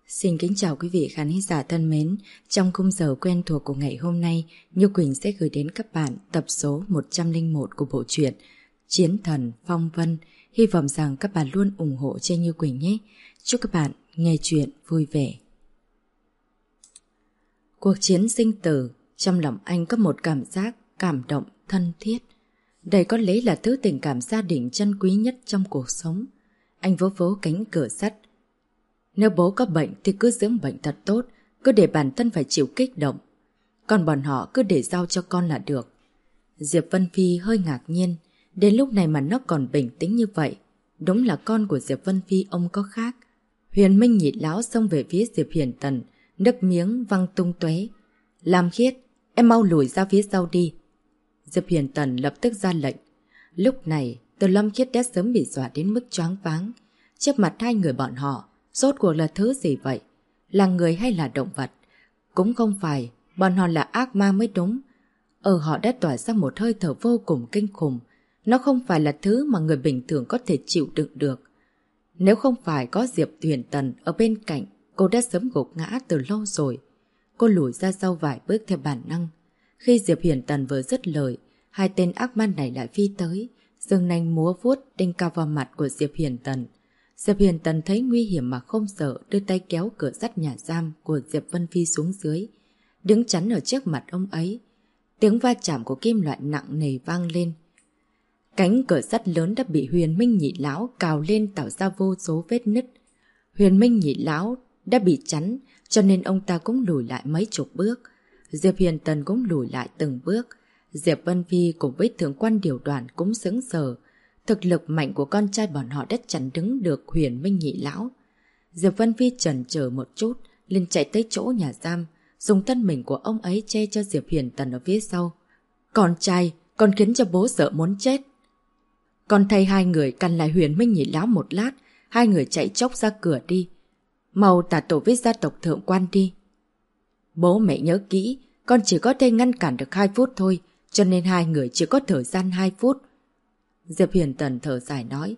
Xin kính chào quý vị khán giả thân mến. Trong khung giờ quen thuộc của ngày hôm nay, Như Quỳnh sẽ gửi đến các bạn tập số 101 của bộ truyện Chiến Thần Phong Vân. Hy vọng rằng các bạn luôn ủng hộ cho Như Quỳnh nhé. Chúc các bạn nghe chuyện vui vẻ. Cuộc chiến sinh tử, trong lòng anh có một cảm giác cảm động thân thiết. Đây có lẽ là thứ tình cảm gia đình chân quý nhất trong cuộc sống. Anh vỗ vỗ cánh cửa sắt. Nếu bố có bệnh thì cứ dưỡng bệnh thật tốt, cứ để bản thân phải chịu kích động. Còn bọn họ cứ để giao cho con là được. Diệp Vân Phi hơi ngạc nhiên, đến lúc này mà nó còn bình tĩnh như vậy. Đúng là con của Diệp Vân Phi ông có khác. Huyền Minh Nhị Lão xông về phía Diệp Hiền Tần, nước miếng văng tung tóe. Lam Khiết, em mau lùi ra phía sau đi. Diệp Hiền Tần lập tức ra lệnh. Lúc này, Từ Lam Khiết đã sớm bị dọa đến mức choáng váng. Trước mặt hai người bọn họ, rốt cuộc là thứ gì vậy? Là người hay là động vật? Cũng không phải, bọn họ là ác ma mới đúng. Họ đã tỏa ra một hơi thở vô cùng kinh khủng. Nó không phải là thứ mà người bình thường có thể chịu đựng được. Nếu không phải có Diệp Huyền Tần ở bên cạnh, cô đã sớm gục ngã từ lâu rồi. Cô lùi ra sau vài bước theo bản năng. Khi Diệp Huyền Tần vừa dứt lời, hai tên ác ma này lại phi tới, giương nanh múa vuốt đinh cao vào mặt của Diệp Huyền Tần. Diệp Hiền Tần thấy nguy hiểm mà không sợ, đưa tay kéo cửa sắt nhà giam của Diệp Vân Phi xuống dưới, đứng chắn ở trước mặt ông ấy. Tiếng va chạm của kim loại nặng nề vang lên. Cánh cửa sắt lớn đã bị Huyền Minh Nhị Lão cào lên tạo ra vô số vết nứt. Huyền Minh Nhị Lão đã bị chắn, cho nên ông ta cũng lùi lại mấy chục bước. Diệp Hiền Tần cũng lùi lại từng bước. Diệp Vân Phi cùng với Thượng quan Điều Đoàn cũng sững sờ. Thực lực mạnh của con trai bọn họ đã chặn đứng được Huyền Minh Nhị Lão. Diệp Vân Phi chần chờ một chút, liền chạy tới chỗ nhà giam, dùng thân mình của ông ấy che cho Diệp Hiền Tần ở phía sau. Con trai, con khiến cho bố sợ muốn chết. Con thay hai người căn lại Huyền Minh Nhị Lão một lát, hai người chạy chốc ra cửa đi. Mau tả tổ với gia tộc Thượng quan đi. Bố mẹ nhớ kỹ, con chỉ có thể ngăn cản được 2 phút thôi, cho nên hai người chỉ có thời gian 2 phút. Diệp Hiền Tần thở dài nói.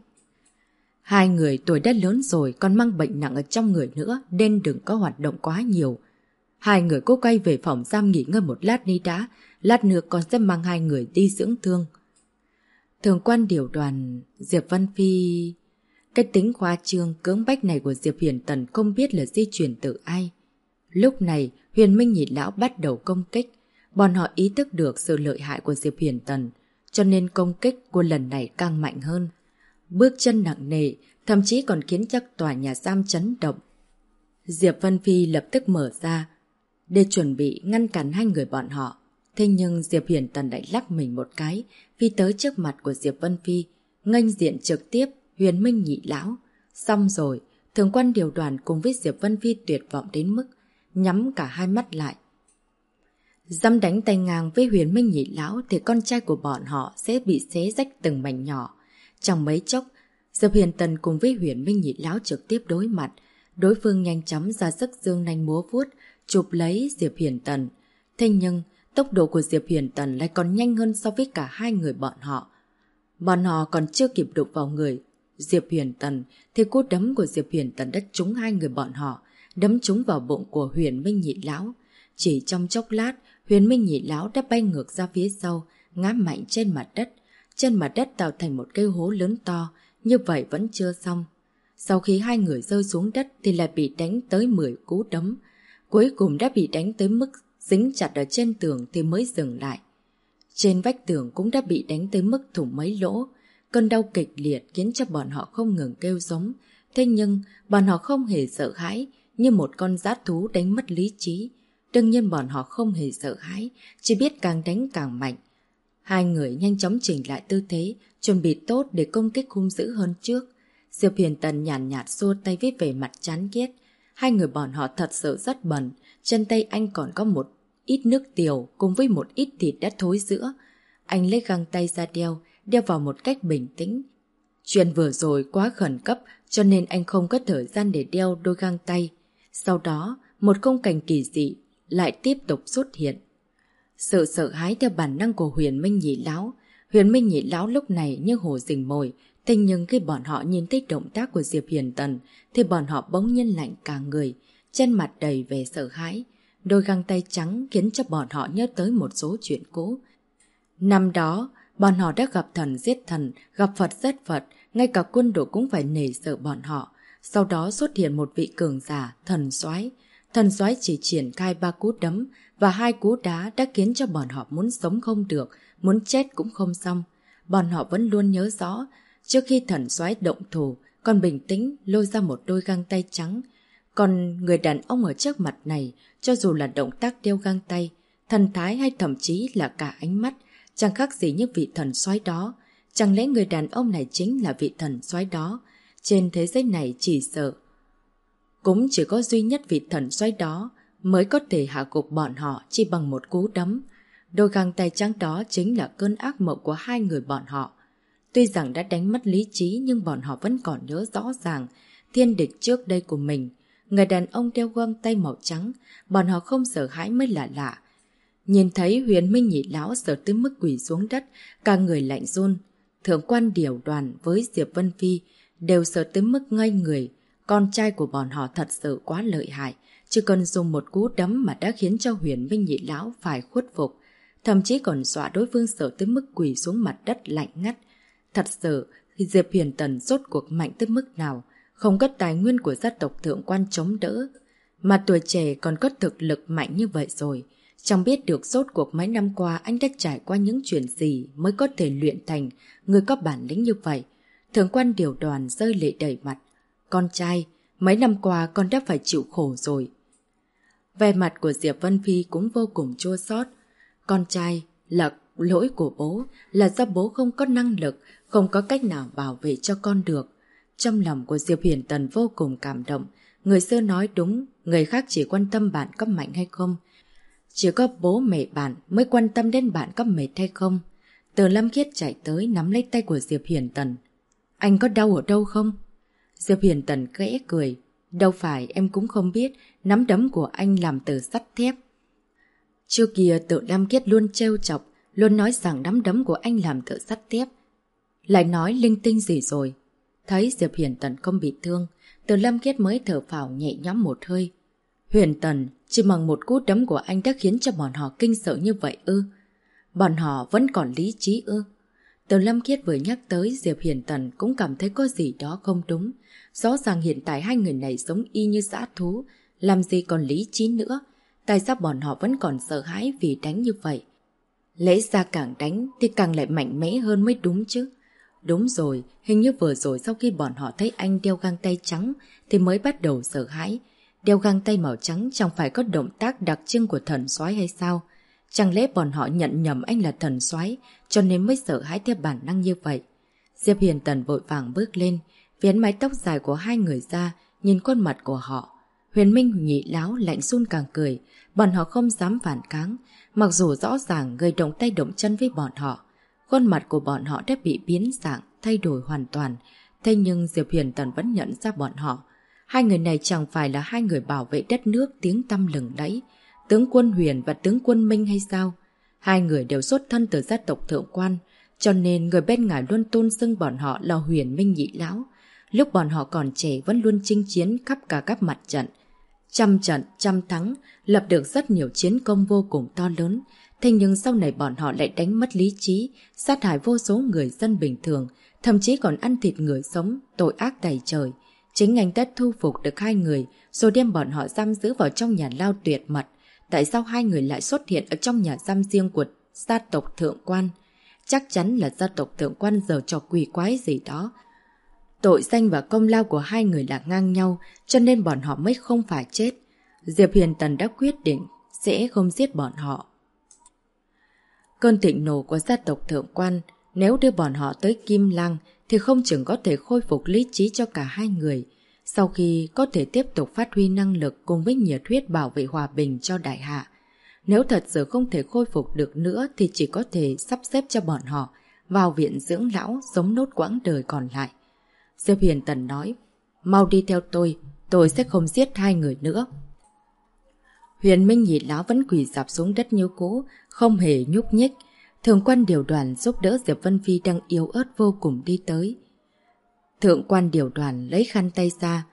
Hai người tuổi đã lớn rồi, còn mang bệnh nặng ở trong người nữa, nên đừng có hoạt động quá nhiều. Hai người cố quay về phòng giam nghỉ ngơi một lát đi đã, lát nữa con sẽ mang hai người đi dưỡng thương. Thượng quan Điều Đoàn, Diệp Vân Phi... Cái tính khoa trương cưỡng bách này của Diệp Hiền Tần không biết là di truyền từ ai. Lúc này, Huyền Minh Nhị Lão bắt đầu công kích. Bọn họ ý thức được sự lợi hại của Diệp Hiền Tần, cho nên công kích của lần này càng mạnh hơn. Bước chân nặng nề, thậm chí còn khiến cho tòa nhà giam chấn động. Diệp Vân Phi lập tức mở ra, để chuẩn bị ngăn cản hai người bọn họ. Thế nhưng Diệp Hiền Tần lại lắc mình một cái, phi tới trước mặt của Diệp Vân Phi, nghênh diện trực tiếp Huyền Minh Nhị Lão. Xong rồi, Thượng quan Điều Đoàn cùng với Diệp Vân Phi tuyệt vọng đến mức nhắm cả hai mắt lại. Dám đánh tay ngang với Huyền Minh Nhị Lão thì con trai của bọn họ sẽ bị xé rách từng mảnh nhỏ. Trong mấy chốc, Diệp Hiền Tần cùng với Huyền Minh Nhị Lão trực tiếp đối mặt. Đối phương nhanh chóng ra sức giương nanh múa vuốt, chụp lấy Diệp Hiền Tần. Thế nhưng, tốc độ của Diệp Hiền Tần lại còn nhanh hơn so với cả hai người bọn họ. Bọn họ còn chưa kịp đụng vào người Diệp Hiền Tần thì cú đấm của Diệp Hiền Tần đã trúng hai người bọn họ, đấm trúng vào bụng của Huyền Minh Nhị Lão. Chỉ trong chốc lát, Huyền Minh Nhị Lão đã bay ngược ra phía sau, ngã mạnh trên mặt đất. Trên mặt đất tạo thành một cái hố lớn to, như vậy vẫn chưa xong. Sau khi hai người rơi xuống đất thì lại bị đánh tới 10 cú đấm. Cuối cùng đã bị đánh tới mức dính chặt ở trên tường thì mới dừng lại. Trên vách tường cũng đã bị đánh tới mức thủng mấy lỗ. Cơn đau kịch liệt khiến cho bọn họ không ngừng kêu giống. Thế nhưng bọn họ không hề sợ hãi, như một con dã thú đánh mất lý trí. Đương nhiên bọn họ không hề sợ hãi, chỉ biết càng đánh càng mạnh. Hai người nhanh chóng chỉnh lại tư thế, chuẩn bị tốt để công kích hung dữ hơn trước. Diệp Hiền Tần nhàn nhạt xua tay với vẻ mặt chán ghét. Hai người bọn họ thật sự rất bẩn, trên tay anh còn có một ít nước tiểu cùng với một ít thịt đã thối rữa. Anh lấy găng tay ra đeo vào một cách bình tĩnh. Chuyện vừa rồi quá khẩn cấp cho nên anh không có thời gian để đeo đôi găng tay. Sau đó, một khung cảnh kỳ dị lại tiếp tục xuất hiện. Sự sợ hãi theo bản năng của Huyền Minh Nhị Lão. Huyền Minh Nhị Lão lúc này như hổ rình mồi. Thế nhưng khi bọn họ nhìn thấy động tác của Diệp Hiền Tần thì bọn họ bỗng nhiên lạnh cả người. trên mặt đầy vẻ sợ hãi. Đôi găng tay trắng khiến cho bọn họ nhớ tới một số chuyện cũ. Năm đó, bọn họ đã gặp thần giết thần, gặp Phật giết Phật, ngay cả quân đội cũng phải nể sợ bọn họ. Sau đó xuất hiện một vị cường giả, thần soái. Thần soái chỉ triển khai 3 cú đấm và 2 cú đá đã khiến cho bọn họ muốn sống không được, muốn chết cũng không xong. Bọn họ vẫn luôn nhớ rõ, trước khi thần soái động thủ, còn bình tĩnh lôi ra một đôi găng tay trắng. Còn người đàn ông ở trước mặt này, cho dù là động tác đeo găng tay, thần thái hay thậm chí là cả ánh mắt, chẳng khác gì như vị thần soái đó. Chẳng lẽ người đàn ông này chính là vị thần soái đó? Trên thế giới này chỉ sợ cũng chỉ có duy nhất vị thần soái đó mới có thể hạ gục bọn họ chỉ bằng một cú đấm. Đôi găng tay trắng đó chính là cơn ác mộng của hai người bọn họ. Tuy rằng đã đánh mất lý trí nhưng bọn họ vẫn còn nhớ rõ ràng thiên địch trước đây của mình. Người đàn ông đeo găng tay màu trắng, bọn họ không sợ hãi mới là lạ. Nhìn thấy Huyền Minh Nhị lão sợ tới mức quỳ xuống đất, cả người lạnh run. Thượng quan Điều Đoàn với Diệp Vân Phi đều sợ tới mức ngây người. Con trai của bọn họ thật sự quá lợi hại, chỉ cần dùng một cú đấm mà đã khiến cho Huyền Minh Nhị lão phải khuất phục, thậm chí còn dọa đối phương sợ tới mức quỳ xuống mặt đất lạnh ngắt. Thật sự, Diệp Huyền Tần rốt cuộc mạnh tới mức nào, không có tài nguyên của gia tộc Thượng quan chống đỡ, mà tuổi trẻ còn có thực lực mạnh như vậy rồi. Chẳng biết được rốt cuộc mấy năm qua anh đã trải qua những chuyện gì mới có thể luyện thành người có bản lĩnh như vậy. Thượng quan Điều Đoàn rơi lệ đầy mặt. Con trai, mấy năm qua con đã phải chịu khổ rồi. Vẻ mặt của Diệp Vân Phi cũng vô cùng chua xót. Con trai, là lỗi của bố, là do bố không có năng lực, không có cách nào bảo vệ cho con được. Trong lòng của Diệp Huyền Tần vô cùng cảm động. Người xưa nói đúng, người khác chỉ quan tâm bạn có mạnh hay không. Chỉ có bố mẹ bạn mới quan tâm đến bạn có mệt hay không. Từ Lâm Khiết chạy tới nắm lấy tay của Diệp Huyền Tần. Anh có đau ở đâu không? Diệp Huyền Tần khẽ cười. Đâu phải, em cũng không biết, nắm đấm của anh làm từ sắt thép. Trước kia Từ Lâm Khiết luôn trêu chọc, luôn nói rằng nắm đấm của anh làm từ sắt thép. Lại nói linh tinh gì rồi? Thấy Diệp Huyền Tần không bị thương, Từ Lâm Khiết mới thở phào nhẹ nhõm một hơi. Huyền Tần, chỉ bằng một cú đấm của anh đã khiến cho bọn họ kinh sợ như vậy ư? Bọn họ vẫn còn lý trí ư? Từ Lâm Khiết vừa nhắc tới Diệp Huyền Tần cũng cảm thấy có gì đó không đúng. Rõ ràng hiện tại hai người này giống y như dã thú, làm gì còn lý trí nữa. Tại sao bọn họ vẫn còn sợ hãi vì đánh như vậy? Lẽ ra càng đánh thì càng lại mạnh mẽ hơn mới đúng chứ. Đúng rồi, hình như vừa rồi sau khi bọn họ thấy anh đeo găng tay trắng thì mới bắt đầu sợ hãi. Đeo găng tay màu trắng chẳng phải có động tác đặc trưng của thần soái hay sao? Chẳng lẽ bọn họ nhận nhầm anh là thần soái cho nên mới sợ hãi theo bản năng như vậy? Diệp Huyền Tần vội vàng bước lên, vén mái tóc dài của hai người ra, nhìn khuôn mặt của họ. Huyền Minh Nhị lão lạnh run càng cười, bọn họ không dám phản kháng, mặc dù rõ ràng người động tay động chân với bọn họ. Khuôn mặt của bọn họ đã bị biến dạng, thay đổi hoàn toàn, thế nhưng Diệp Huyền Tần vẫn nhận ra bọn họ. Hai người này chẳng phải là hai người bảo vệ đất nước tiếng tăm lừng lẫy, tướng quân Huyền và tướng quân Minh hay sao? Hai người đều xuất thân từ gia tộc Thượng quan, cho nên người bên ngài luôn tôn xưng bọn họ là Huyền Minh Nhị lão. Lúc bọn họ còn trẻ vẫn luôn chinh chiến khắp cả các mặt trận. Trăm trận, trăm thắng, lập được rất nhiều chiến công vô cùng to lớn. Thế nhưng sau này bọn họ lại đánh mất lý trí, sát hại vô số người dân bình thường, thậm chí còn ăn thịt người sống, tội ác tày trời. Chính anh đã thu phục được hai người, rồi đem bọn họ giam giữ vào trong nhà lao tuyệt mật. Tại sao hai người lại xuất hiện ở trong nhà giam riêng của gia tộc Thượng quan? Chắc chắn là gia tộc Thượng quan giở trò quỷ quái gì đó. Tội danh và công lao của hai người là ngang nhau, cho nên bọn họ mới không phải chết. Diệp Huyền Tần đã quyết định sẽ không giết bọn họ. Cơn thịnh nộ của gia tộc Thượng quan, nếu đưa bọn họ tới Kim Lăng thì không chừng có thể khôi phục lý trí cho cả hai người. Sau khi có thể tiếp tục phát huy năng lực cùng với nhiệt huyết bảo vệ hòa bình cho đại hạ. Nếu thật sự không thể khôi phục được nữa thì chỉ có thể sắp xếp cho bọn họ vào viện dưỡng lão sống nốt quãng đời còn lại. Diệp Huyền Tần nói, mau đi theo tôi sẽ không giết hai người nữa. Huyền Minh Nhị lão vẫn quỳ dạp xuống đất như cũ, không hề nhúc nhích. Thượng quan Điều Đoàn giúp đỡ Diệp Vân Phi đang yếu ớt vô cùng đi tới. Thượng quan Điều Đoàn lấy khăn tay ra,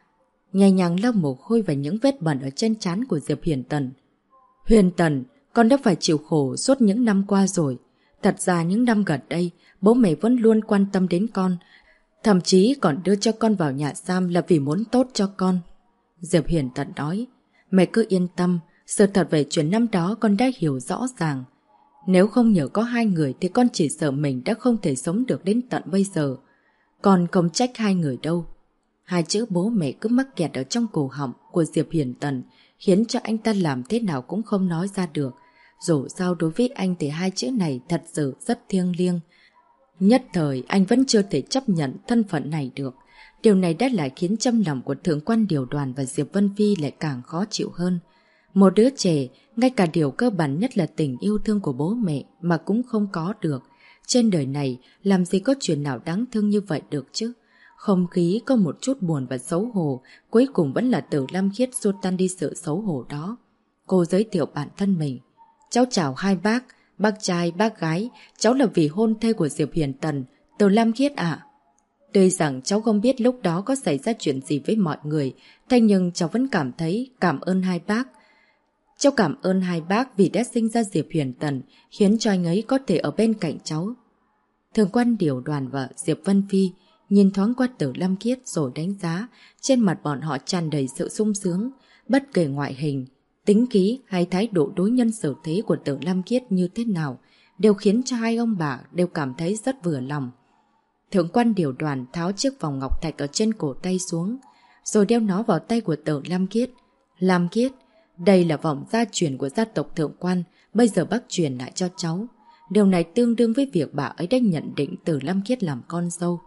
nhẹ nhàng lau mồ hôi và những vết bẩn ở trên trán của Diệp Huyền Tần. Huyền Tần, con đã phải chịu khổ suốt những năm qua rồi. Thật ra những năm gần đây, bố mẹ vẫn luôn quan tâm đến con, thậm chí còn đưa cho con vào nhà giam là vì muốn tốt cho con. Diệp Huyền Tần nói, mẹ cứ yên tâm, sự thật về chuyện năm đó con đã hiểu rõ ràng. Nếu không nhờ có hai người thì con chỉ sợ mình đã không thể sống được đến tận bây giờ. Con không trách hai người đâu. Hai chữ bố mẹ cứ mắc kẹt ở trong cổ họng của Diệp Huyền Tần, khiến cho anh ta làm thế nào cũng không nói ra được. Dù sao đối với anh thì hai chữ này thật sự rất thiêng liêng. Nhất thời anh vẫn chưa thể chấp nhận thân phận này được. Điều này đã lại khiến trong lòng của Thượng quan Điều Đoàn và Diệp Vân Phi lại càng khó chịu hơn. Một đứa trẻ, ngay cả điều cơ bản nhất là tình yêu thương của bố mẹ mà cũng không có được. Trên đời này, làm gì có chuyện nào đáng thương như vậy được chứ? Không khí có một chút buồn và xấu hổ, cuối cùng vẫn là Từ Lam Khiết xua tan đi sự xấu hổ đó. Cô giới thiệu bản thân mình. Cháu chào hai bác trai, bác gái, cháu là vị hôn thê của Diệp Huyền Tần, Từ Lam Khiết ạ. Tuy rằng cháu không biết lúc đó có xảy ra chuyện gì với mọi người, thế nhưng cháu vẫn cảm thấy cảm ơn hai bác. Cháu cảm ơn hai bác vì đã sinh ra Diệp Huyền Tần, khiến cho anh ấy có thể ở bên cạnh cháu. Thượng quan Điều Đoàn và Diệp Vân Phi nhìn thoáng qua Từ Lam Khiết rồi đánh giá, trên mặt bọn họ tràn đầy sự sung sướng. Bất kể ngoại hình, tính khí hay thái độ đối nhân xử thế của Từ Lam Khiết như thế nào, đều khiến cho hai ông bà đều cảm thấy rất vừa lòng. Thượng quan Điều Đoàn tháo chiếc vòng ngọc thạch ở trên cổ tay xuống, rồi đeo nó vào tay của Từ Lam Khiết. Lam Khiết, đây là vòng gia truyền của gia tộc Thượng quan, bây giờ bác truyền lại cho cháu. Điều này tương đương với việc bà ấy đã nhận định Từ Lam Khiết làm con dâu.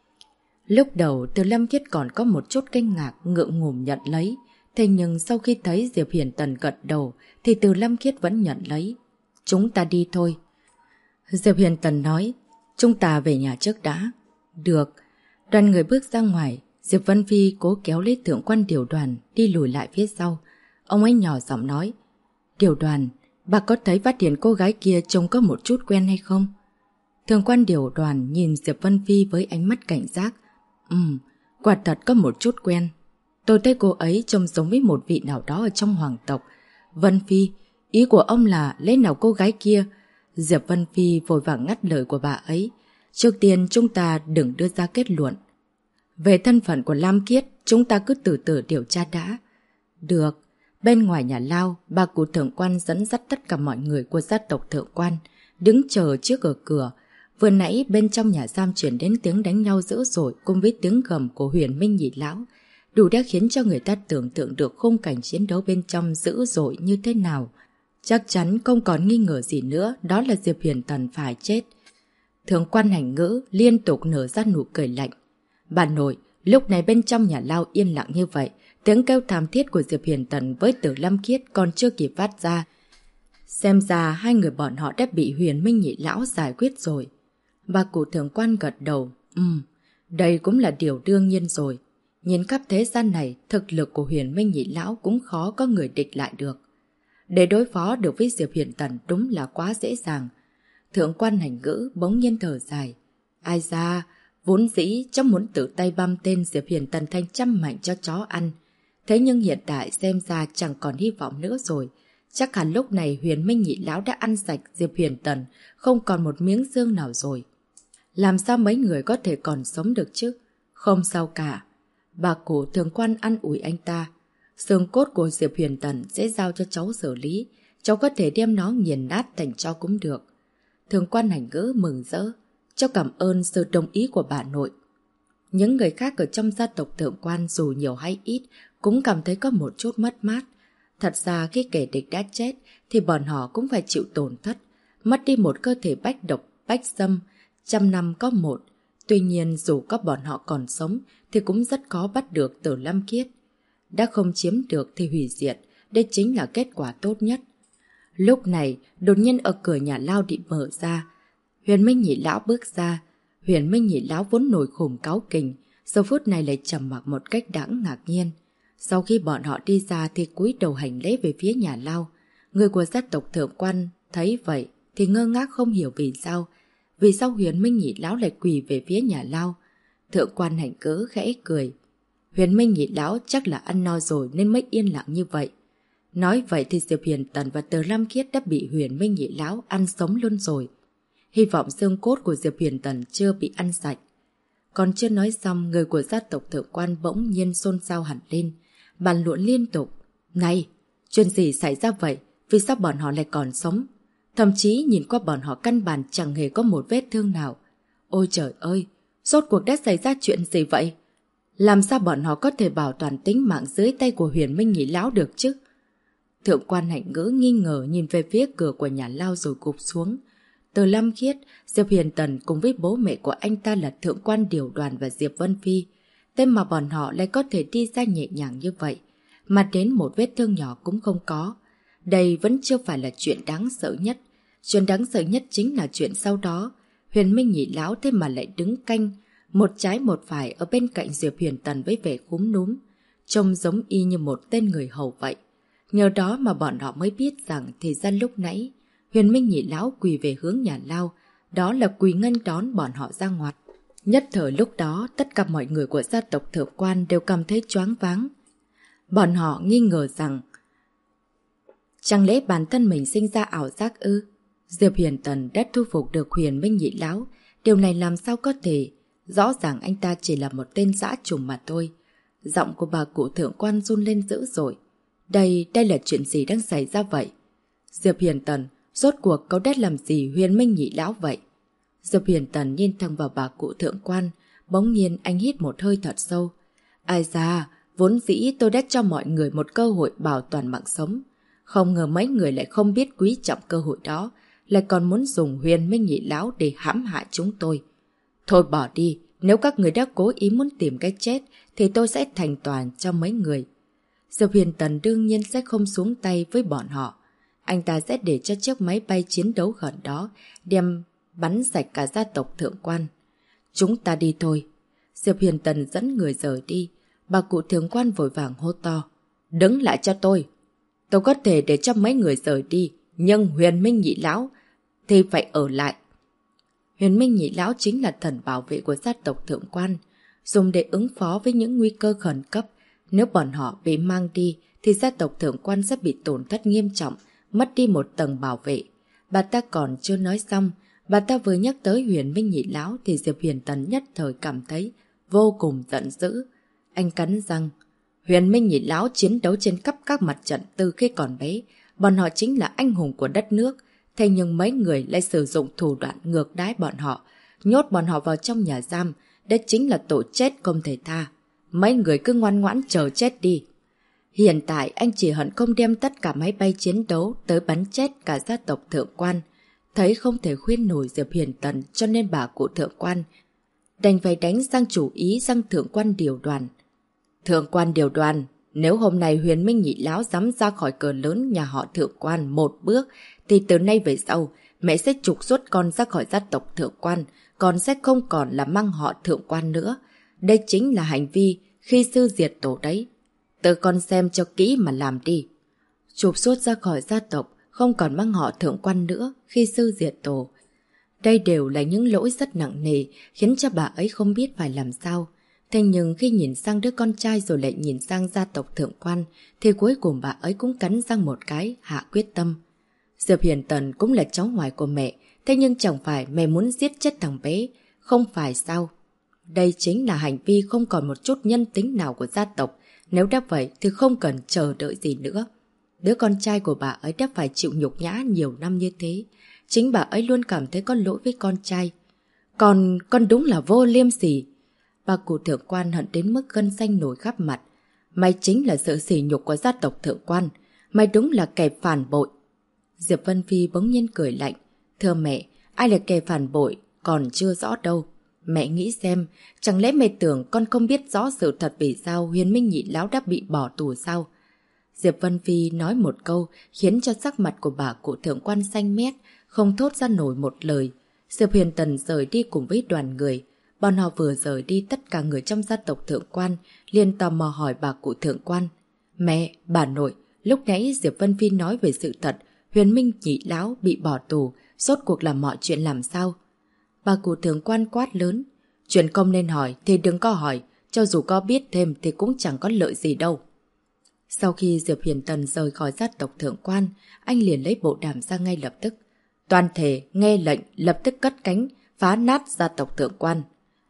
Lúc đầu Từ Lam Khiết còn có một chút kinh ngạc, ngượng ngùng nhận lấy. Thế nhưng sau khi thấy Diệp Huyền Tần gật đầu thì Từ Lam Khiết vẫn nhận lấy. Chúng ta đi thôi. Diệp Huyền Tần nói, chúng ta về nhà trước đã. Được. Đoàn người bước ra ngoài, Diệp Vân Phi cố kéo lấy Thượng quan Điều Đoàn đi lùi lại phía sau. Ông ấy nhỏ giọng nói, Điều Đoàn, bà có thấy phát hiện cô gái kia trông có một chút quen hay không? Thượng quan Điều Đoàn nhìn Diệp Vân Phi với ánh mắt cảnh giác. Quả thật có một chút quen. Tôi thấy cô ấy trông giống với một vị nào đó ở trong hoàng tộc. Vân Phi, ý của ông là lấy nào cô gái kia? Diệp Vân Phi vội vàng ngắt lời của bà ấy. Trước tiên chúng ta đừng đưa ra kết luận. Về thân phận của Lam Khiết, chúng ta cứ từ từ điều tra đã. Được. Bên ngoài nhà lao, bà cụ Thượng quan dẫn dắt tất cả mọi người của gia tộc Thượng quan, đứng chờ trước ở cửa. Vừa nãy bên trong nhà giam chuyển đến tiếng đánh nhau dữ dội cùng với tiếng gầm của Huyền Minh Nhị Lão. Đủ đã khiến cho người ta tưởng tượng được khung cảnh chiến đấu bên trong dữ dội như thế nào. Chắc chắn không còn nghi ngờ gì nữa, đó là Diệp Huyền Tần phải chết. Thượng quan Hành Ngữ liên tục nở ra nụ cười lạnh. Bà nội, lúc này bên trong nhà lao yên lặng như vậy, tiếng kêu thảm thiết của Diệp Huyền Tần với Từ Lam Khiết còn chưa kịp phát ra. Xem ra hai người bọn họ đã bị Huyền Minh Nhị Lão giải quyết rồi. Bà cụ Thượng quan gật đầu. Đây cũng là điều đương nhiên rồi. Nhìn khắp thế gian này, thực lực của Huyền Minh Nhị Lão cũng khó có người địch lại được. Để đối phó được với Diệp Huyền Tần đúng là quá dễ dàng. Thượng quan Hành Ngữ bỗng nhiên thở dài. Ai ra, vốn dĩ cháu muốn tự tay băm tên Diệp Huyền Tần thành trăm mảnh cho chó ăn. Thế nhưng hiện tại xem ra chẳng còn hy vọng nữa rồi. Chắc hẳn lúc này Huyền Minh Nhị Lão đã ăn sạch Diệp Huyền Tần, không còn một miếng xương nào rồi. Làm sao mấy người có thể còn sống được chứ? Không sao cả. Bà cụ Thượng quan ăn ủi anh ta. Xương cốt của Diệp Huyền Tần sẽ giao cho cháu xử lý. Cháu có thể đem nó nghiền nát thành tro cũng được. Thượng quan Hành Ngữ mừng rỡ. Cháu cảm ơn sự đồng ý của bà nội. Những người khác ở trong gia tộc Thượng quan dù nhiều hay ít cũng cảm thấy có một chút mất mát. Thật ra khi kẻ địch đã chết thì bọn họ cũng phải chịu tổn thất. Mất đi một cơ thể bách độc, bách xâm, 100 năm có một. Tuy nhiên dù có bọn họ còn sống thì cũng rất khó bắt được Từ Lam Khiết. Đã không chiếm được thì hủy diệt, đây chính là kết quả tốt nhất. Lúc này, đột nhiên ở cửa nhà lao bị mở ra. Huyền Minh Nhị Lão bước ra. Huyền Minh Nhị Lão vốn nổi khủng cáu kình, giờ phút này lại trầm mặc một cách đáng ngạc nhiên. Sau khi bọn họ đi ra thì cúi đầu hành lễ về phía nhà lao. Người của gia tộc Thượng quan thấy vậy thì ngơ ngác không hiểu vì sao. Vì sao Huyền Minh Nhị Lão lại quỳ về phía nhà lao? Thượng quan Hành Ngữ khẽ cười. Huyền Minh Nhị lão chắc là ăn no rồi nên mới yên lặng như vậy. Nói vậy thì Diệp Huyền Tần và Từ Lam Khiết đã bị Huyền Minh Nhị lão ăn sống luôn rồi. Hy vọng xương cốt của Diệp Huyền Tần chưa bị ăn sạch. Còn chưa nói xong, người của gia tộc Thượng Quan bỗng nhiên xôn xao hẳn lên, bàn luận liên tục. Này, chuyện gì xảy ra vậy? Vì sao bọn họ lại còn sống? Thậm chí nhìn qua bọn họ căn bản chẳng hề có một vết thương nào. Ôi trời ơi, rốt cuộc đã xảy ra chuyện gì vậy? Làm sao bọn họ có thể bảo toàn tính mạng dưới tay của Huyền Minh Nhị lão được chứ? Thượng Quan Hạnh Ngữ nghi ngờ nhìn về phía cửa của nhà lao rồi gục xuống. Từ Lam Khiết, Diệp Huyền Tần cùng với bố mẹ của anh ta là Thượng Quan Điều Đoàn và Diệp Vân Phi. Thế mà bọn họ lại có thể đi ra nhẹ nhàng như vậy, mà đến một vết thương nhỏ cũng không có. Đây vẫn chưa phải là chuyện đáng sợ nhất. Chuyện đáng sợ nhất chính là chuyện sau đó. Huyền Minh Nhị lão thế mà lại đứng canh, một trái một phải ở bên cạnh Diệp Huyền Tần với vẻ cúm núm, trông giống y như một tên người hầu vậy. Nhờ đó mà bọn họ mới biết rằng thì ra lúc nãy Huyền Minh Nhị lão quỳ về hướng nhà lao, đó là quỳ nghênh đón bọn họ ra ngoài. Nhất thời lúc đó, tất cả mọi người của gia tộc Thượng Quan đều cảm thấy choáng váng. Bọn họ nghi ngờ rằng chẳng lẽ bản thân mình sinh ra ảo giác ư? Diệp Huyền Tần đã thu phục được Huyền Minh Nhị lão, điều này làm sao có thể? Rõ ràng anh ta chỉ là một tên dã trùng mà thôi. Giọng của bà cụ Thượng Quan run lên dữ dội. Đây là chuyện gì đang xảy ra vậy? Diệp Huyền Tần, rốt cuộc cậu đã làm gì Huyền Minh Nhị lão vậy? Diệp Huyền Tần nhìn thẳng vào bà cụ Thượng Quan, bỗng nhiên anh hít một hơi thật sâu. Ai da, vốn dĩ tôi đã cho mọi người một cơ hội bảo toàn mạng sống. Không ngờ mấy người lại không biết quý trọng cơ hội đó, lại còn muốn dùng Huyền Minh Nhị lão để hãm hại chúng tôi. Thôi bỏ đi, nếu các người đã cố ý muốn tìm cái chết thì tôi sẽ thành toàn cho mấy người. Diệp Huyền Tần đương nhiên sẽ không xuống tay với bọn họ. Anh ta sẽ để cho chiếc máy bay chiến đấu gần đó đem bắn sạch cả gia tộc Thượng Quan. Chúng ta đi thôi. Diệp Huyền Tần dẫn người rời đi. Bà cụ Thượng Quan vội vàng hô to. Đứng lại cho tôi. Tôi có thể để cho mấy người rời đi, nhưng Huyền Minh Nhị lão thì phải ở lại. Huyền Minh Nhị lão chính là thần bảo vệ của gia tộc Thượng Quan, dùng để ứng phó với những nguy cơ khẩn cấp. Nếu bọn họ bị mang đi thì gia tộc Thượng Quan sẽ bị tổn thất nghiêm trọng, mất đi một tầng bảo vệ. Bà ta còn chưa nói xong, bà ta vừa nhắc tới Huyền Minh Nhị lão thì Diệp Huyền Tần nhất thời cảm thấy vô cùng giận dữ. Anh cắn răng. Huyền Minh Nhị lão chiến đấu trên khắp các mặt trận từ khi còn bé, bọn họ chính là anh hùng của đất nước. Thế nhưng mấy người lại sử dụng thủ đoạn ngược đãi bọn họ, nhốt bọn họ vào trong nhà giam, đó chính là tội chết không thể tha. Mấy người cứ ngoan ngoãn chờ chết đi. Hiện tại anh chỉ hận không đem tất cả máy bay chiến đấu tới bắn chết cả gia tộc Thượng Quan. Thấy không thể khuyên nổi Diệp Huyền Tần cho nên bà cụ Thượng Quan đành phải đánh sang chủ ý sang Thượng Quan Điều Đoàn. Thượng Quan Điều Đoàn, nếu hôm nay Huyền Minh Nhị lão dám ra khỏi cờ lớn nhà họ Thượng Quan một bước thì từ nay về sau mẹ sẽ trục xuất con ra khỏi gia tộc Thượng Quan, con sẽ không còn là mang họ Thượng Quan nữa. Đây chính là hành vi khi sư diệt tổ đấy. Tự con xem cho kỹ mà làm đi. Trục xuất ra khỏi gia tộc, không còn mang họ Thượng Quan nữa khi sư diệt tổ. Đây đều là những lỗi rất nặng nề, khiến cho bà ấy không biết phải làm sao. Thế nhưng khi nhìn sang đứa con trai rồi lại nhìn sang gia tộc Thượng Quan, thì cuối cùng bà ấy cũng cắn răng một cái, hạ quyết tâm. Diệp Huyền Tần cũng là cháu ngoại của mẹ, thế nhưng chẳng phải mẹ muốn giết chết thằng bé, không phải sao? Đây chính là hành vi không còn một chút nhân tính nào của gia tộc, nếu đã vậy thì không cần chờ đợi gì nữa. Đứa con trai của bà ấy đã phải chịu nhục nhã nhiều năm như thế, chính bà ấy luôn cảm thấy có lỗi với con trai. Con đúng là vô liêm sỉ. Bà cụ Thượng Quan hận đến mức gân xanh nổi khắp mặt. Mày chính là sự sỉ nhục của gia tộc Thượng Quan, mày đúng là kẻ phản bội. Diệp Vân Phi bỗng nhiên cười lạnh. Thưa mẹ, ai là kẻ phản bội còn chưa rõ đâu. Mẹ nghĩ xem, chẳng lẽ mẹ tưởng con không biết rõ sự thật vì sao Huyền Minh Nhị lão đã bị bỏ tù sao? Diệp Vân Phi nói một câu khiến cho sắc mặt của bà cụ Thượng Quan xanh mét, không thốt ra nổi một lời. Diệp Huyền Tần rời đi cùng với đoàn người. Bọn họ vừa rời đi, tất cả người trong gia tộc Thượng Quan liền tò mò hỏi bà cụ Thượng Quan. Mẹ, bà nội, lúc nãy Diệp Vân Phi nói về sự thật Huyền Minh Nhị lão bị bỏ tù, rốt cuộc là mọi chuyện làm sao? Bà cụ Thượng Quan quát lớn. Chuyện không nên hỏi thì đừng có hỏi, cho dù có biết thêm thì cũng chẳng có lợi gì đâu. Sau khi Diệp Huyền Tần rời khỏi gia tộc Thượng Quan, anh liền lấy bộ đàm ra ngay lập tức. Toàn thể nghe lệnh lập tức cất cánh, phá nát gia tộc Thượng Quan.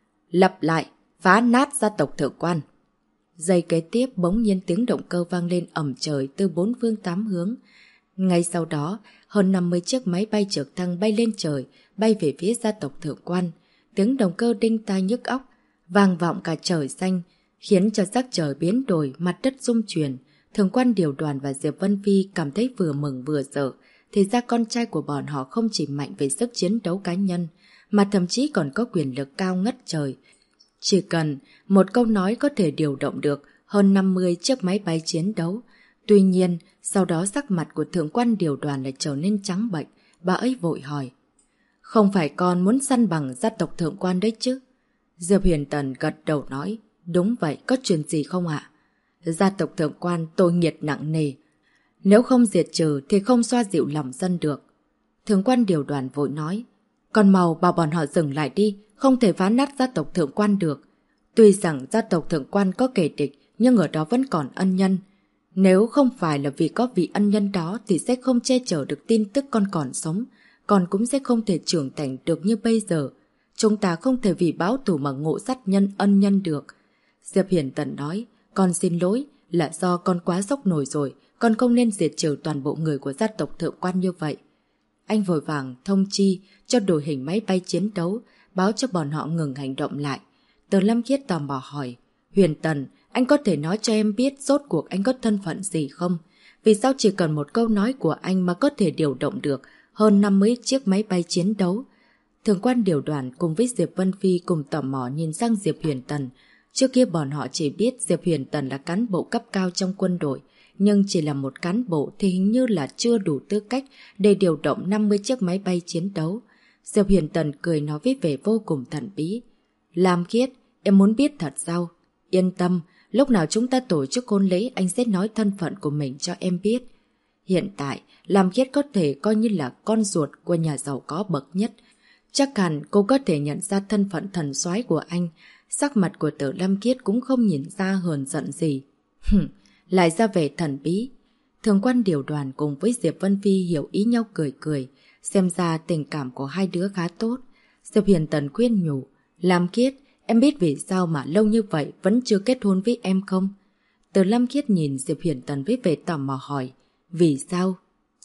Lặp lại, phá nát gia tộc Thượng Quan. Giây kế tiếp bỗng nhiên tiếng động cơ vang lên ầm trời từ bốn phương tám hướng. Ngay sau đó, hơn 50 chiếc máy bay trực thăng bay lên trời, bay về phía gia tộc Thượng Quan. Tiếng động cơ đinh tai nhức óc, vang vọng cả trời xanh, khiến cho sắc trời biến đổi, mặt đất rung chuyển. Thượng Quan Điều Đoàn và Diệp Vân Phi cảm thấy vừa mừng vừa sợ. Thì ra con trai của bọn họ không chỉ mạnh về sức chiến đấu cá nhân, mà thậm chí còn có quyền lực cao ngất trời. Chỉ cần một câu nói có thể điều động được hơn 50 chiếc máy bay chiến đấu. Tuy nhiên, sau đó sắc mặt của Thượng Quan Điều Đoàn lại trở nên trắng bệch. Bà ấy vội hỏi: không phải con muốn săn bằng gia tộc Thượng Quan đấy chứ? Diệp Huyền Tần gật đầu nói: đúng vậy, có chuyện gì không ạ? Gia tộc Thượng Quan tội nghiệp nặng nề, nếu không diệt trừ thì không xoa dịu lòng dân được. Thượng Quan Điều Đoàn vội nói: con mau bảo bọn họ dừng lại đi, không thể phá nát gia tộc Thượng Quan được. Tuy rằng gia tộc Thượng Quan có kẻ địch, nhưng ở đó vẫn còn ân nhân. Nếu không phải là vì có vị ân nhân đó thì sẽ không che chở được tin tức con còn sống, con cũng sẽ không thể trưởng thành được như bây giờ. Chúng ta không thể vì báo thù mà ngộ sát nhân ân nhân được. Diệp Hiển Tần nói: con xin lỗi, là do con quá sốc nổi rồi, con không nên diệt trừ toàn bộ người của gia tộc Thượng Quan như vậy. Anh vội vàng thông chi cho đội hình máy bay chiến đấu, báo cho bọn họ ngừng hành động lại. Từ Lâm Khiết tò mò hỏi: Huyền Tần, anh có thể nói cho em biết rốt cuộc anh có thân phận gì không? Vì sao chỉ cần một câu nói của anh mà có thể điều động được hơn 50 chiếc máy bay chiến đấu? Thượng Quan Điều Đoàn cùng với Diệp Vân Phi cùng tò mò nhìn sang Diệp Huyền Tần. Trước kia bọn họ chỉ biết Diệp Huyền Tần là cán bộ cấp cao trong quân đội, nhưng chỉ là một cán bộ thì hình như là chưa đủ tư cách để điều động 50 chiếc máy bay chiến đấu. Diệp Huyền Tần cười nói với vẻ vô cùng thần bí: Lam Khiết, em muốn biết thật sao? Yên tâm, lúc nào chúng ta tổ chức hôn lễ anh sẽ nói thân phận của mình cho em biết. Hiện tại, Lam Khiết có thể coi như là con ruột của nhà giàu có bậc nhất. Chắc hẳn cô có thể nhận ra thân phận thần soái của anh. Sắc mặt của Tử Lam Khiết cũng không nhìn ra hờn giận gì. Lại ra vẻ thần bí. Thượng Quan Điều Đoàn cùng với Diệp Vân Phi hiểu ý nhau cười cười. Xem ra tình cảm của hai đứa khá tốt. Diệp Hiền Tần khuyên nhủ: Lam Khiết, em biết vì sao mà lâu như vậy vẫn chưa kết hôn với em không? Từ Lam Khiết nhìn Diệp Hiền Tần với vẻ tò mò hỏi: vì sao?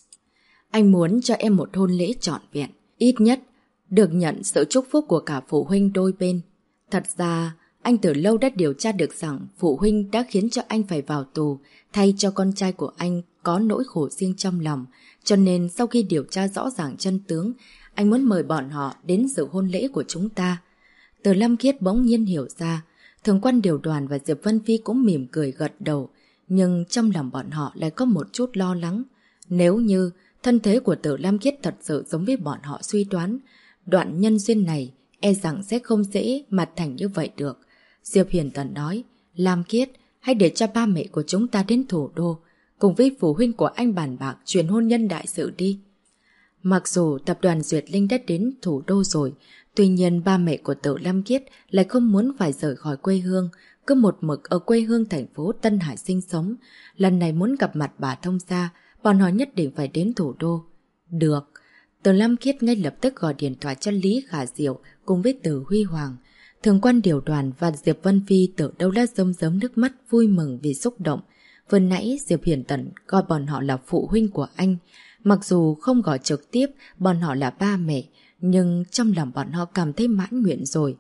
Anh muốn cho em một hôn lễ trọn vẹn, ít nhất được nhận sự chúc phúc của cả phụ huynh đôi bên. Thật ra, anh từ lâu đã điều tra được rằng phụ huynh đã khiến cho anh phải vào tù, thay cho con trai của anh có nỗi khổ riêng trong lòng. Cho nên sau khi điều tra rõ ràng chân tướng, anh muốn mời bọn họ đến dự hôn lễ của chúng ta. Từ Lâm Khiết bỗng nhiên hiểu ra. Thượng Quan Điều Đoàn và Diệp Vân Phi cũng mỉm cười gật đầu, nhưng trong lòng bọn họ lại có một chút lo lắng. Nếu như thân thế của Tử Lam Khiết thật sự giống với bọn họ suy đoán, đoạn nhân duyên này e rằng sẽ không dễ mặt thành như vậy được. Diệp Hiền Tần nói: Lam Khiết, hãy để cho ba mẹ của chúng ta đến thủ đô, cùng với phụ huynh của anh bàn bạc chuyện hôn nhân đại sự đi. Mặc dù tập đoàn Duyệt Linh đã đến thủ đô rồi, tuy nhiên ba mẹ của Tử Lam Khiết lại không muốn phải rời khỏi quê hương, cứ một mực ở quê hương thành phố Tân Hải sinh sống. Lần này muốn gặp mặt bà thông gia, bọn họ nhất định phải đến thủ đô. Được. Tử Lam Khiết ngay lập tức gọi điện thoại cho Lý Khả Diệu cùng với Tử Huy Hoàng. Thượng Quan Điều Đoàn và Diệp Vân Phi từ đâu đã rơm rớm nước mắt vui mừng vì xúc động. Vừa nãy Diệp Hiền Tần coi bọn họ là phụ huynh của anh. Mặc dù không gọi trực tiếp bọn họ là ba mẹ, nhưng trong lòng bọn họ cảm thấy mãn nguyện rồi.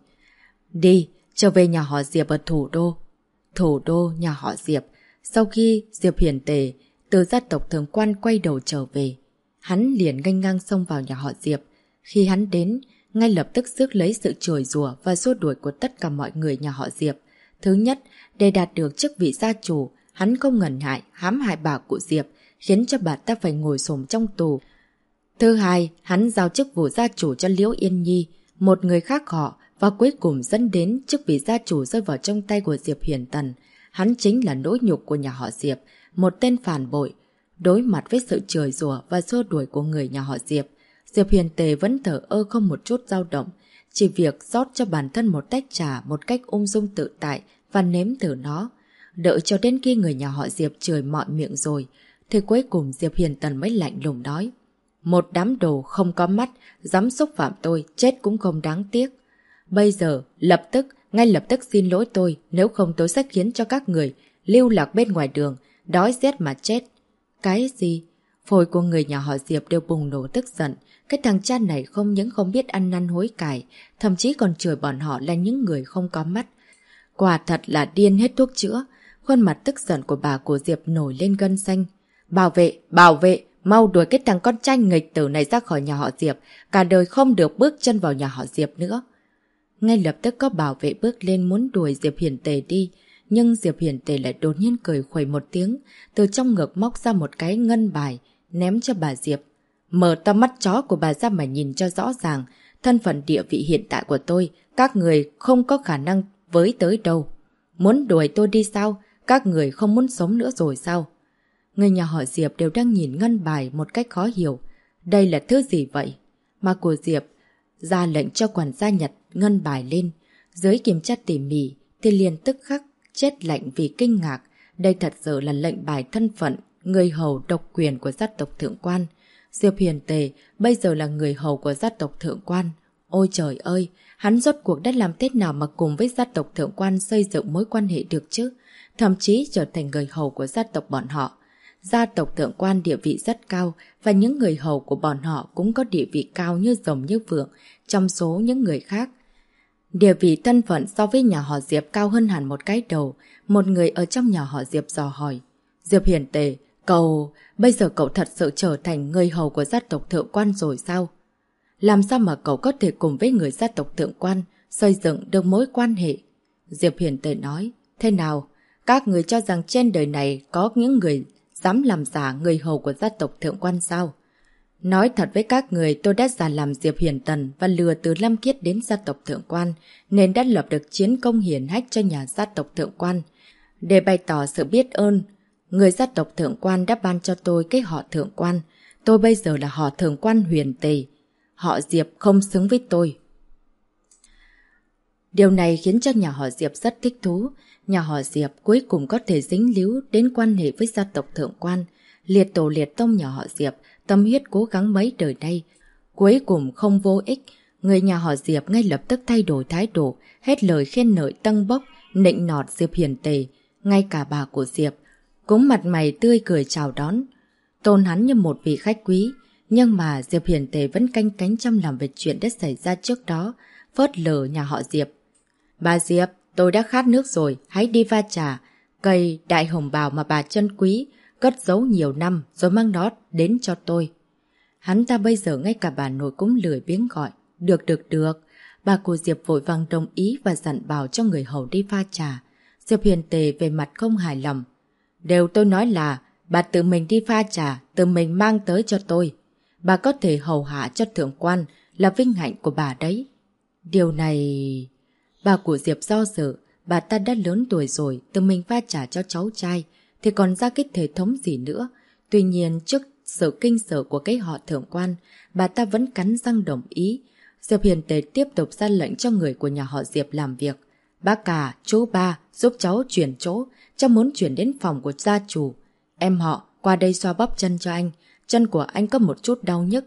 Đi, trở về nhà họ Diệp ở thủ đô. Thủ đô nhà họ Diệp. Sau khi Diệp Hiền Tề từ gia tộc Thượng Quan quay đầu trở về, hắn liền nghênh ngang xông vào nhà họ Diệp. Khi hắn đến, ngay lập tức rước lấy sự chửi rủa và xua đuổi của tất cả mọi người nhà họ Diệp. Thứ nhất, để đạt được chức vị gia chủ, hắn không ngần ngại hãm hại bà của Diệp, khiến cho bà ta phải ngồi xổm trong tù. Thứ hai, hắn giao chức vụ gia chủ cho Liễu Yên Nhi, một người khác họ, và cuối cùng dẫn đến chức vị gia chủ rơi vào trong tay của Diệp Hiền Tần. Hắn chính là nỗi nhục của nhà họ Diệp, một tên phản bội. Đối mặt với sự chửi rủa và xua đuổi của người nhà họ Diệp, Diệp Hiền Tề vẫn thở ơ không một chút dao động, chỉ việc rót cho bản thân một tách trà một cách ung dung tự tại và nếm thử nó. Đợi cho đến khi người nhà họ Diệp chửi mọi miệng rồi, thì cuối cùng Diệp Hiền Tần mới lạnh lùng nói. Một đám đồ không có mắt, dám xúc phạm tôi, chết cũng không đáng tiếc. Bây giờ, ngay lập tức xin lỗi tôi, nếu không tôi sẽ khiến cho các người lưu lạc bên ngoài đường, đói rét mà chết. Cái gì? Phổi của người nhà họ Diệp đều bùng nổ tức giận. Cái thằng cha này không những không biết ăn năn hối cải, thậm chí còn chửi bọn họ là những người không có mắt. Quả thật là điên hết thuốc chữa. Khuôn mặt tức giận của bà của Diệp nổi lên gân xanh. Bảo vệ, mau đuổi cái thằng con trai nghịch tử này ra khỏi nhà họ Diệp, cả đời không được bước chân vào nhà họ Diệp nữa. Ngay lập tức có bảo vệ bước lên muốn đuổi Diệp Hiền Tề đi, nhưng Diệp Hiền Tề lại đột nhiên cười khuẩy một tiếng, từ trong ngực móc ra một cái ngân bài, ném cho bà Diệp. Mở to mắt chó của bà ra mà nhìn cho rõ ràng, thân phận địa vị hiện tại của tôi, các người không có khả năng với tới đâu. Muốn đuổi tôi đi sao? Các người không muốn sống nữa rồi sao? Người nhà họ Diệp đều đang nhìn ngân bài một cách khó hiểu. Đây là thứ gì vậy? Mà của Diệp ra lệnh cho quản gia nhặt ngân bài lên. Dưới kiểm tra tỉ mỉ thì liền tức khắc chết lạnh vì kinh ngạc. Đây thật sự là lệnh bài thân phận người hầu độc quyền của gia tộc Thượng Quan. Diệp Hiền Tề bây giờ là người hầu của gia tộc Thượng Quan. Ôi trời ơi, hắn rốt cuộc đã làm thế nào mà cùng với gia tộc Thượng Quan xây dựng mối quan hệ được chứ? Thậm chí trở thành người hầu của gia tộc bọn họ. Gia tộc Thượng Quan địa vị rất cao và những người hầu của bọn họ cũng có địa vị cao như rồng như vượng trong số những người khác. Địa vị thân phận so với nhà họ Diệp cao hơn hẳn một cái đầu. Một người ở trong nhà họ Diệp dò hỏi. Diệp Hiền Tề, bây giờ cậu thật sự trở thành người hầu của gia tộc Thượng Quan rồi sao? Làm sao mà cậu có thể cùng với người gia tộc Thượng Quan xây dựng được mối quan hệ? Diệp Hiền Tề nói, thế nào? Các người cho rằng trên đời này có những người dám làm giả người hầu của gia tộc Thượng Quan sao? Nói thật với các người, tôi đã giả làm Diệp Hiền Tần và lừa từ Lam Khiết đến gia tộc Thượng Quan, nên đã lập được chiến công hiển hách cho nhà gia tộc Thượng Quan. Để bày tỏ sự biết ơn, người gia tộc Thượng Quan đã ban cho tôi cái họ Thượng Quan. Tôi bây giờ là họ Thượng Quan Huyền Tề. Họ Diệp không xứng với tôi. Điều này khiến cho nhà họ Diệp rất thích thú. Nhà họ Diệp cuối cùng có thể dính líu đến quan hệ với gia tộc Thượng Quan. Liệt tổ liệt tông nhà họ Diệp, tâm huyết cố gắng mấy đời nay. Cuối cùng không vô ích, người nhà họ Diệp ngay lập tức thay đổi thái độ, hết lời khen ngợi tâng bốc, nịnh nọt Diệp Hiền Tề. Ngay cả bà của Diệp cũng mặt mày tươi cười chào đón, tôn hắn như một vị khách quý. Nhưng mà Diệp Hiền Tề vẫn canh cánh trong lòng về chuyện đã xảy ra trước đó, phớt lờ nhà họ Diệp. Bà Diệp, tôi đã khát nước rồi, hãy đi pha trà. Cây đại hồng bào mà bà trân quý, cất giấu nhiều năm rồi mang nó đến cho tôi. Hắn ta bây giờ ngay cả bà nội cũng lười biếng gọi. Được. Bà của Diệp vội vàng đồng ý và dặn bảo cho người hầu đi pha trà. Diệp Hiền Tề về mặt không hài lòng. Đều tôi nói là bà tự mình đi pha trà, tự mình mang tới cho tôi. Bà có thể hầu hạ cho Thượng Quan là vinh hạnh của bà đấy. Điều này... Bà của Diệp do dự, bà ta đã lớn tuổi rồi, tự mình pha trà cho cháu trai, thì còn ra cái thể thống gì nữa. Tuy nhiên trước sự kinh sợ của cái họ Thượng Quan, bà ta vẫn cắn răng đồng ý. Diệp Hiền Tề tiếp tục ra lệnh cho người của nhà họ Diệp làm việc. Bác cả, chú ba, giúp cháu chuyển chỗ, cháu muốn chuyển đến phòng của gia chủ. Em họ, qua đây xoa bóp chân cho anh, chân của anh có một chút đau nhức.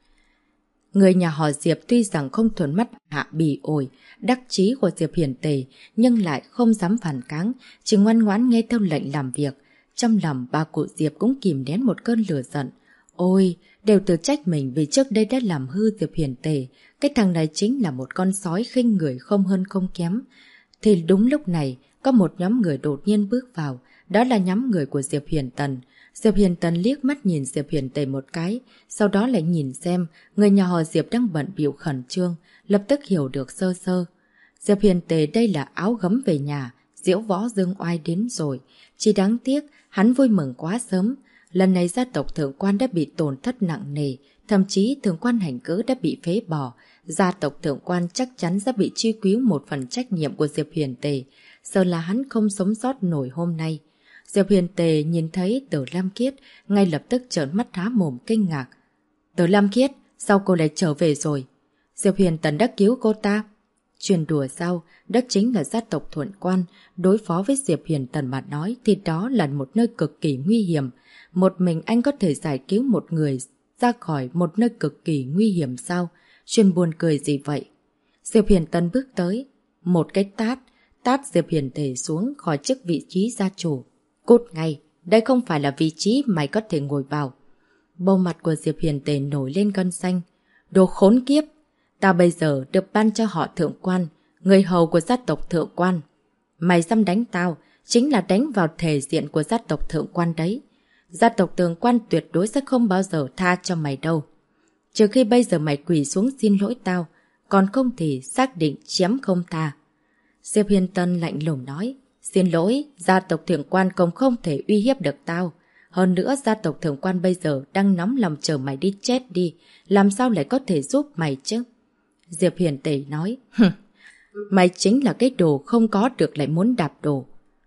Người nhà họ Diệp tuy rằng không thuần mắt hạ bỉ ổi, đắc chí của Diệp Hiền Tề, nhưng lại không dám phản kháng, chỉ ngoan ngoãn nghe theo lệnh làm việc. Trong lòng bà cụ Diệp cũng kìm nén một cơn lửa giận. Ôi, đều tự trách mình vì trước đây đã làm hư Diệp Hiền Tề. Cái thằng này chính là một con sói khinh người không hơn không kém. Thì đúng lúc này, có một nhóm người đột nhiên bước vào. Đó là nhóm người của Diệp Hiền Tần. Diệp Hiền Tần liếc mắt nhìn Diệp Hiền Tề một cái, sau đó lại nhìn xem người nhà họ Diệp đang bận bịu khẩn trương, lập tức hiểu được sơ sơ. Diệp Hiền Tề đây là áo gấm về nhà, diễu võ dương oai đến rồi. Chỉ đáng tiếc, hắn vui mừng quá sớm. Lần này gia tộc Thượng Quan đã bị tổn thất nặng nề, thậm chí Thượng Quan Hành Cữ đã bị phế bỏ. Gia tộc Thượng Quan chắc chắn sẽ bị truy cứu một phần trách nhiệm của Diệp Hiền Tề. Sợ là hắn không sống sót nổi hôm nay. Diệp Hiền Tề nhìn thấy Tử Lam Khiết, ngay lập tức trợn mắt há mồm kinh ngạc. Tử Lam Khiết, sao cô lại trở về rồi? Diệp Hiền Tần đã cứu cô ta. Truyền đùa sao, đó chính là gia tộc Thuận Quan. Đối phó với Diệp Hiền Tần mà nói thì đó là một nơi cực kỳ nguy hiểm. Một mình anh có thể giải cứu một người ra khỏi một nơi cực kỳ nguy hiểm sao? Chuyên buồn cười gì vậy? Diệp Hiền Tần bước tới. Một cái tát Diệp Hiền Tề xuống khỏi chức vị trí gia chủ. Cút ngay, đây không phải là vị trí mày có thể ngồi vào. Bầu mặt của Diệp Hiền Tề nổi lên gân xanh. Đồ khốn kiếp! Tao bây giờ được ban cho họ Thượng Quan, người hầu của gia tộc Thượng Quan. Mày dám đánh tao, chính là đánh vào thể diện của gia tộc Thượng Quan đấy. Gia tộc Thượng Quan tuyệt đối sẽ không bao giờ tha cho mày đâu. Trừ khi bây giờ mày quỳ xuống xin lỗi tao, còn không thì xác định chém không tha. Diệp Hiền Tân lạnh lùng nói, xin lỗi, gia tộc Thượng Quan cũng không thể uy hiếp được tao. Hơn nữa gia tộc Thượng Quan bây giờ đang nóng lòng chờ mày đi chết đi, làm sao lại có thể giúp mày chứ? Diệp Hiền Tề nói, mày chính là cái đồ không có được lại muốn đạp đồ.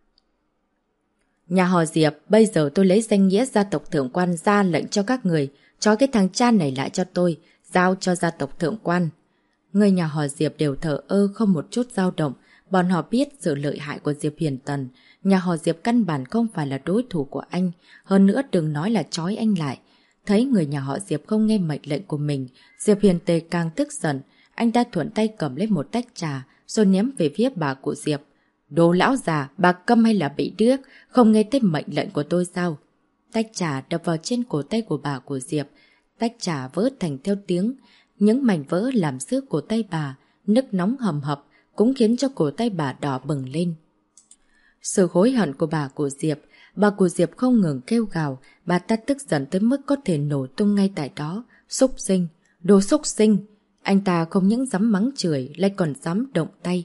Nhà họ Diệp, bây giờ tôi lấy danh nghĩa gia tộc Thượng Quan ra lệnh cho các người, trói cái thằng cha này lại cho tôi, giao cho gia tộc Thượng Quan. Người nhà họ Diệp đều thờ ơ không một chút dao động, bọn họ biết sự lợi hại của Diệp Hiền Tần. Nhà họ Diệp căn bản không phải là đối thủ của anh, hơn nữa đừng nói là trói anh lại. Thấy người nhà họ Diệp không nghe mệnh lệnh của mình, Diệp Hiền Tề càng tức giận. Anh ta thuận tay cầm lấy một tách trà, rồi ném về phía bà của Diệp. Đồ lão già, bà câm hay là bị điếc, không nghe tới mệnh lệnh của tôi sao? Tách trà đập vào trên cổ tay của bà của Diệp. Tách trà vỡ thành theo tiếng. Những mảnh vỡ làm xước cổ tay bà, nước nóng hầm hập, cũng khiến cho cổ tay bà đỏ bừng lên. Sự hối hận của bà của Diệp không ngừng kêu gào, bà ta tức giận tới mức có thể nổ tung ngay tại đó. Xúc sinh, đồ xúc sinh! Anh ta không những dám mắng chửi, lại còn dám động tay.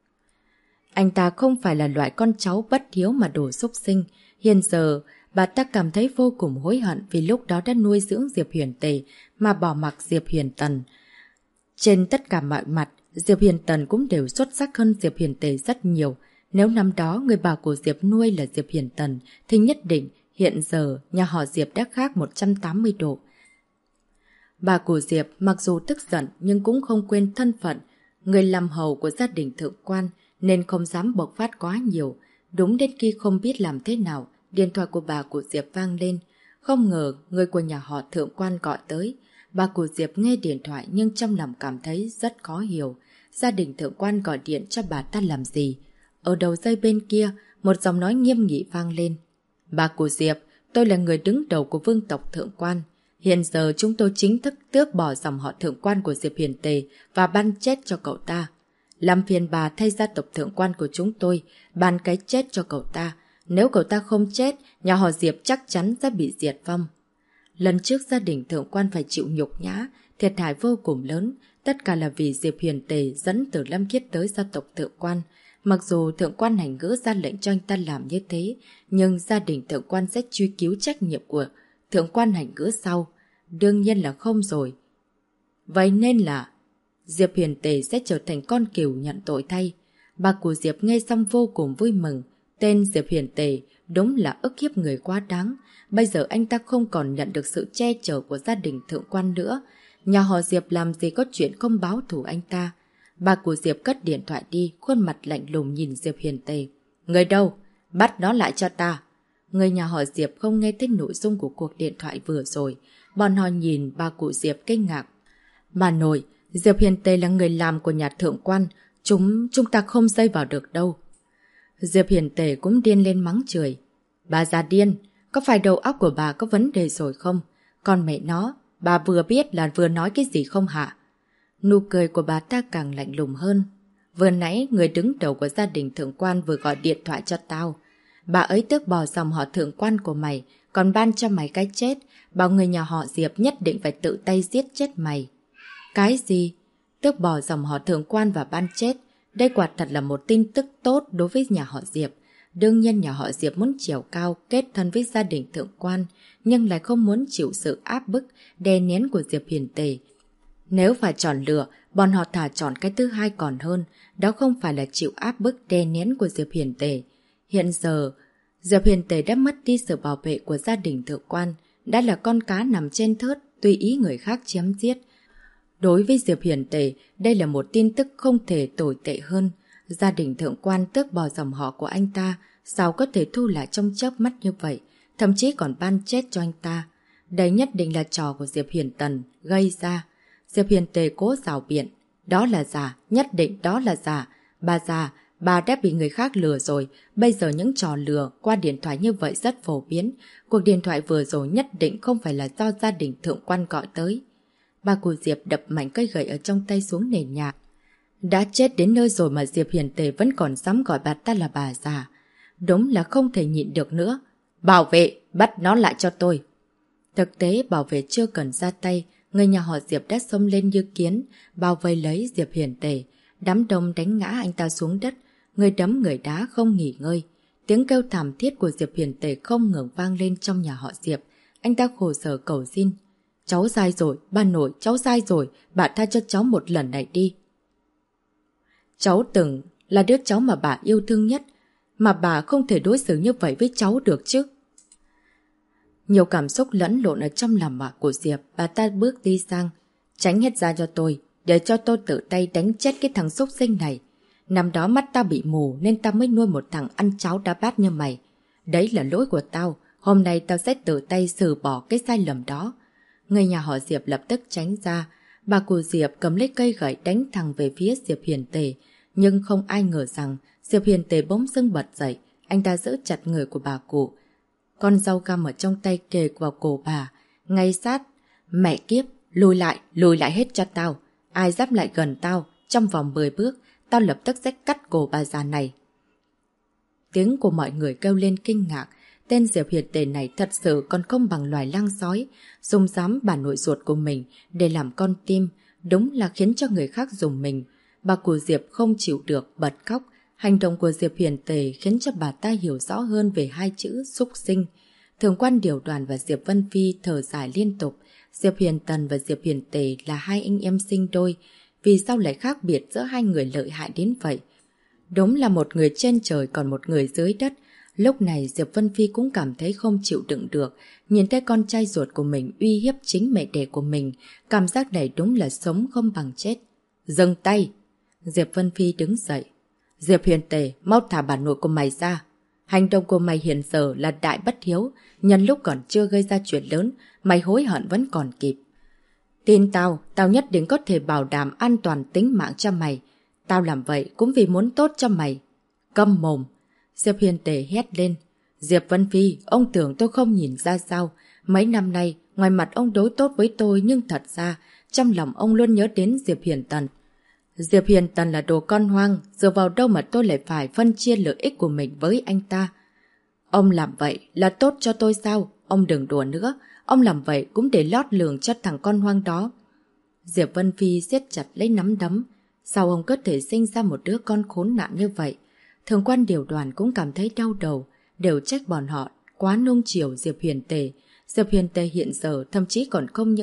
Anh ta không phải là loại con cháu bất hiếu mà đồ xúc sinh. Hiện giờ, bà ta cảm thấy vô cùng hối hận vì lúc đó đã nuôi dưỡng Diệp Hiền Tề mà bỏ mặc Diệp Hiền Tần. Trên tất cả mọi mặt, Diệp Hiền Tần cũng đều xuất sắc hơn Diệp Hiền Tề rất nhiều. Nếu năm đó người bà của Diệp nuôi là Diệp Hiền Tần, thì nhất định hiện giờ nhà họ Diệp đã khác 180 độ. Bà của Diệp mặc dù tức giận nhưng cũng không quên thân phận, người làm hầu của gia đình Thượng Quan nên không dám bộc phát quá nhiều. Đúng đến khi không biết làm thế nào, điện thoại của bà của Diệp vang lên. Không ngờ người của nhà họ Thượng Quan gọi tới. Bà của Diệp nghe điện thoại nhưng trong lòng cảm thấy rất khó hiểu. Gia đình Thượng Quan gọi điện cho bà ta làm gì? Ở đầu dây bên kia, một giọng nói nghiêm nghị vang lên. Bà của Diệp, tôi là người đứng đầu của vương tộc Thượng Quan. Hiện giờ chúng tôi chính thức tước bỏ dòng họ Thượng Quan của Diệp Hiền Tề và ban chết cho cậu ta. Làm phiền bà thay gia tộc Thượng Quan của chúng tôi, ban cái chết cho cậu ta. Nếu cậu ta không chết, nhà họ Diệp chắc chắn sẽ bị diệt vong. Lần trước gia đình Thượng Quan phải chịu nhục nhã, thiệt hại vô cùng lớn. Tất cả là vì Diệp Hiền Tề dẫn Tử Lâm Khiết tới gia tộc Thượng Quan. Mặc dù Thượng Quan hành ngữ ra lệnh cho anh ta làm như thế, nhưng gia đình Thượng Quan sẽ truy cứu trách nhiệm của Thượng Quan hành ngữ sau. Đương nhiên là không rồi. Vậy nên là Diệp Hiền Tề sẽ trở thành con cừu nhận tội thay. Bà của Diệp nghe xong vô cùng vui mừng. Tên Diệp Hiền Tề đúng là ức hiếp người quá đáng. Bây giờ anh ta không còn nhận được sự che chở của gia đình Thượng Quan nữa. Nhà họ Diệp làm gì có chuyện không báo thù anh ta. Bà của Diệp cất điện thoại đi, khuôn mặt lạnh lùng nhìn Diệp Hiền Tề. Người đâu? Bắt nó lại cho ta. Người nhà họ Diệp không nghe thấy nội dung của cuộc điện thoại vừa rồi. Bọn họ nhìn bà cụ Diệp kinh ngạc. Bà nội, Diệp Hiền Tề là người làm của nhà Thượng Quan. Chúng ta không dây vào được đâu. Diệp Hiền Tề cũng điên lên mắng chửi. Bà già điên, có phải đầu óc của bà có vấn đề rồi không? Còn mẹ nó, bà vừa biết là vừa nói cái gì không hả? Nụ cười của bà ta càng lạnh lùng hơn. Vừa nãy người đứng đầu của gia đình Thượng Quan vừa gọi điện thoại cho tao. Bà ấy tước bỏ dòng họ Thượng Quan của mày, còn ban cho mày cái chết. Bảo người nhà họ Diệp nhất định phải tự tay giết chết mày. Cái gì? Tước bỏ dòng họ Thượng Quan và ban chết. Đây quả thật là một tin tức tốt đối với nhà họ Diệp. Đương nhiên nhà họ Diệp muốn trèo cao, kết thân với gia đình Thượng Quan, nhưng lại không muốn chịu sự áp bức, đè nén của Diệp Hiền Tề. Nếu phải chọn lựa, bọn họ thà chọn cái thứ hai còn hơn, đó không phải là chịu áp bức đè nén của Diệp Hiền Tề. Hiện giờ, Diệp Hiền Tề đã mất đi sự bảo vệ của gia đình Thượng Quan, đã là con cá nằm trên thớt, tùy ý người khác chém giết. Đối với Diệp Hiền Tề, đây là một tin tức không thể tồi tệ hơn. Gia đình thượng quan tước bỏ dòng họ của anh ta, sao có thể thu lại trong chớp mắt như vậy, thậm chí còn ban chết cho anh ta. Đây nhất định là trò của Diệp Hiền Tần gây ra. Diệp Hiền Tề cố rào biện. Đó là giả, nhất định đó là giả. Bà già, bà đã bị người khác lừa rồi. Bây giờ những trò lừa qua điện thoại như vậy rất phổ biến. Cuộc điện thoại vừa rồi nhất định không phải là do gia đình thượng quan gọi tới. Bà cụ Diệp đập mạnh cây gậy ở trong tay xuống nền nhà. Đã chết đến nơi rồi mà Diệp Hiền Tề vẫn còn dám gọi bà ta là bà già. Đúng là không thể nhịn được nữa. Bảo vệ, bắt nó lại cho tôi. Thực tế bảo vệ chưa cần ra tay, người nhà họ Diệp đã xông lên như kiến, bao vây lấy Diệp Hiền Tề. Đám đông đánh ngã anh ta xuống đất, người đấm người đá không nghỉ ngơi. Tiếng kêu thảm thiết của Diệp Hiền Tề không ngừng vang lên trong nhà họ Diệp. Anh ta khổ sở cầu xin. Cháu sai rồi, bà nội, cháu sai rồi, bà tha cho cháu một lần này đi. Cháu từng là đứa cháu mà bà yêu thương nhất, mà bà không thể đối xử như vậy với cháu được chứ. Nhiều cảm xúc lẫn lộn ở trong lòng bà của Diệp, bà ta bước đi sang. Tránh hết ra cho tôi, để cho tôi tự tay đánh chết cái thằng xúc sinh này. Năm đó mắt tao bị mù nên tao mới nuôi một thằng ăn cháo đá bát như mày. Đấy là lỗi của tao, hôm nay tao sẽ tự tay xử bỏ cái sai lầm đó. Người nhà họ Diệp lập tức tránh ra. Bà cụ Diệp cầm lấy cây gậy đánh thẳng về phía Diệp Hiền Tề. Nhưng không ai ngờ rằng Diệp Hiền Tề bỗng dưng bật dậy. Anh ta giữ chặt người của bà cụ. Con dao găm ở trong tay kề vào cổ bà. Ngay sát. Mẹ kiếp, lùi lại hết cho tao. Ai dám lại gần tao, trong vòng 10 bước, tao lập tức sẽ cắt cổ bà già này. Tiếng của mọi người kêu lên kinh ngạc. Tên Diệp Hiền Tề này thật sự còn không bằng loài lang sói, dùng dám bà nội ruột của mình để làm con tim, đúng là khiến cho người khác dùng mình. Bà cụ Diệp không chịu được bật khóc. Hành động của Diệp Hiền Tề khiến cho bà ta hiểu rõ hơn về hai chữ xúc sinh. Thượng quan Điều Đoàn và Diệp Vân Phi thở dài liên tục. Diệp Hiền Tần và Diệp Hiền Tề là hai anh em sinh đôi, vì sao lại khác biệt giữa hai người lợi hại đến vậy? Đúng là một người trên trời còn một người dưới đất. Lúc này Diệp Vân Phi cũng cảm thấy không chịu đựng được, nhìn thấy con trai ruột của mình uy hiếp chính mẹ đẻ của mình, cảm giác này đúng là sống không bằng chết. Dừng tay! Diệp Vân Phi đứng dậy. Diệp Hiền Tề, mau thả bà nội của mày ra. Hành động của mày hiện giờ là đại bất hiếu, nhân lúc còn chưa gây ra chuyện lớn, mày hối hận vẫn còn kịp. Tin tao, tao nhất định có thể bảo đảm an toàn tính mạng cho mày. Tao làm vậy cũng vì muốn tốt cho mày. Câm mồm! Diệp Hiền Tề hét lên. Diệp Vân Phi, ông tưởng tôi không nhìn ra sao. Mấy năm nay, ngoài mặt ông đối tốt với tôi nhưng thật ra, trong lòng ông luôn nhớ đến Diệp Hiền Tần. Diệp Hiền Tần là đồ con hoang, dựa vào đâu mà tôi lại phải phân chia lợi ích của mình với anh ta. Ông làm vậy là tốt cho tôi sao? Ông đừng đùa nữa, ông làm vậy cũng để lót lường cho thằng con hoang đó. Diệp Vân Phi siết chặt lấy nắm đấm. Sao ông có thể sinh ra một đứa con khốn nạn như vậy? Thượng quan Điều Đoàn cũng cảm thấy đau đầu, đều trách bọn họ quá nuông chiều Diệp Hiền Tề. Diệp Hiền Tề hiện giờ thậm chí còn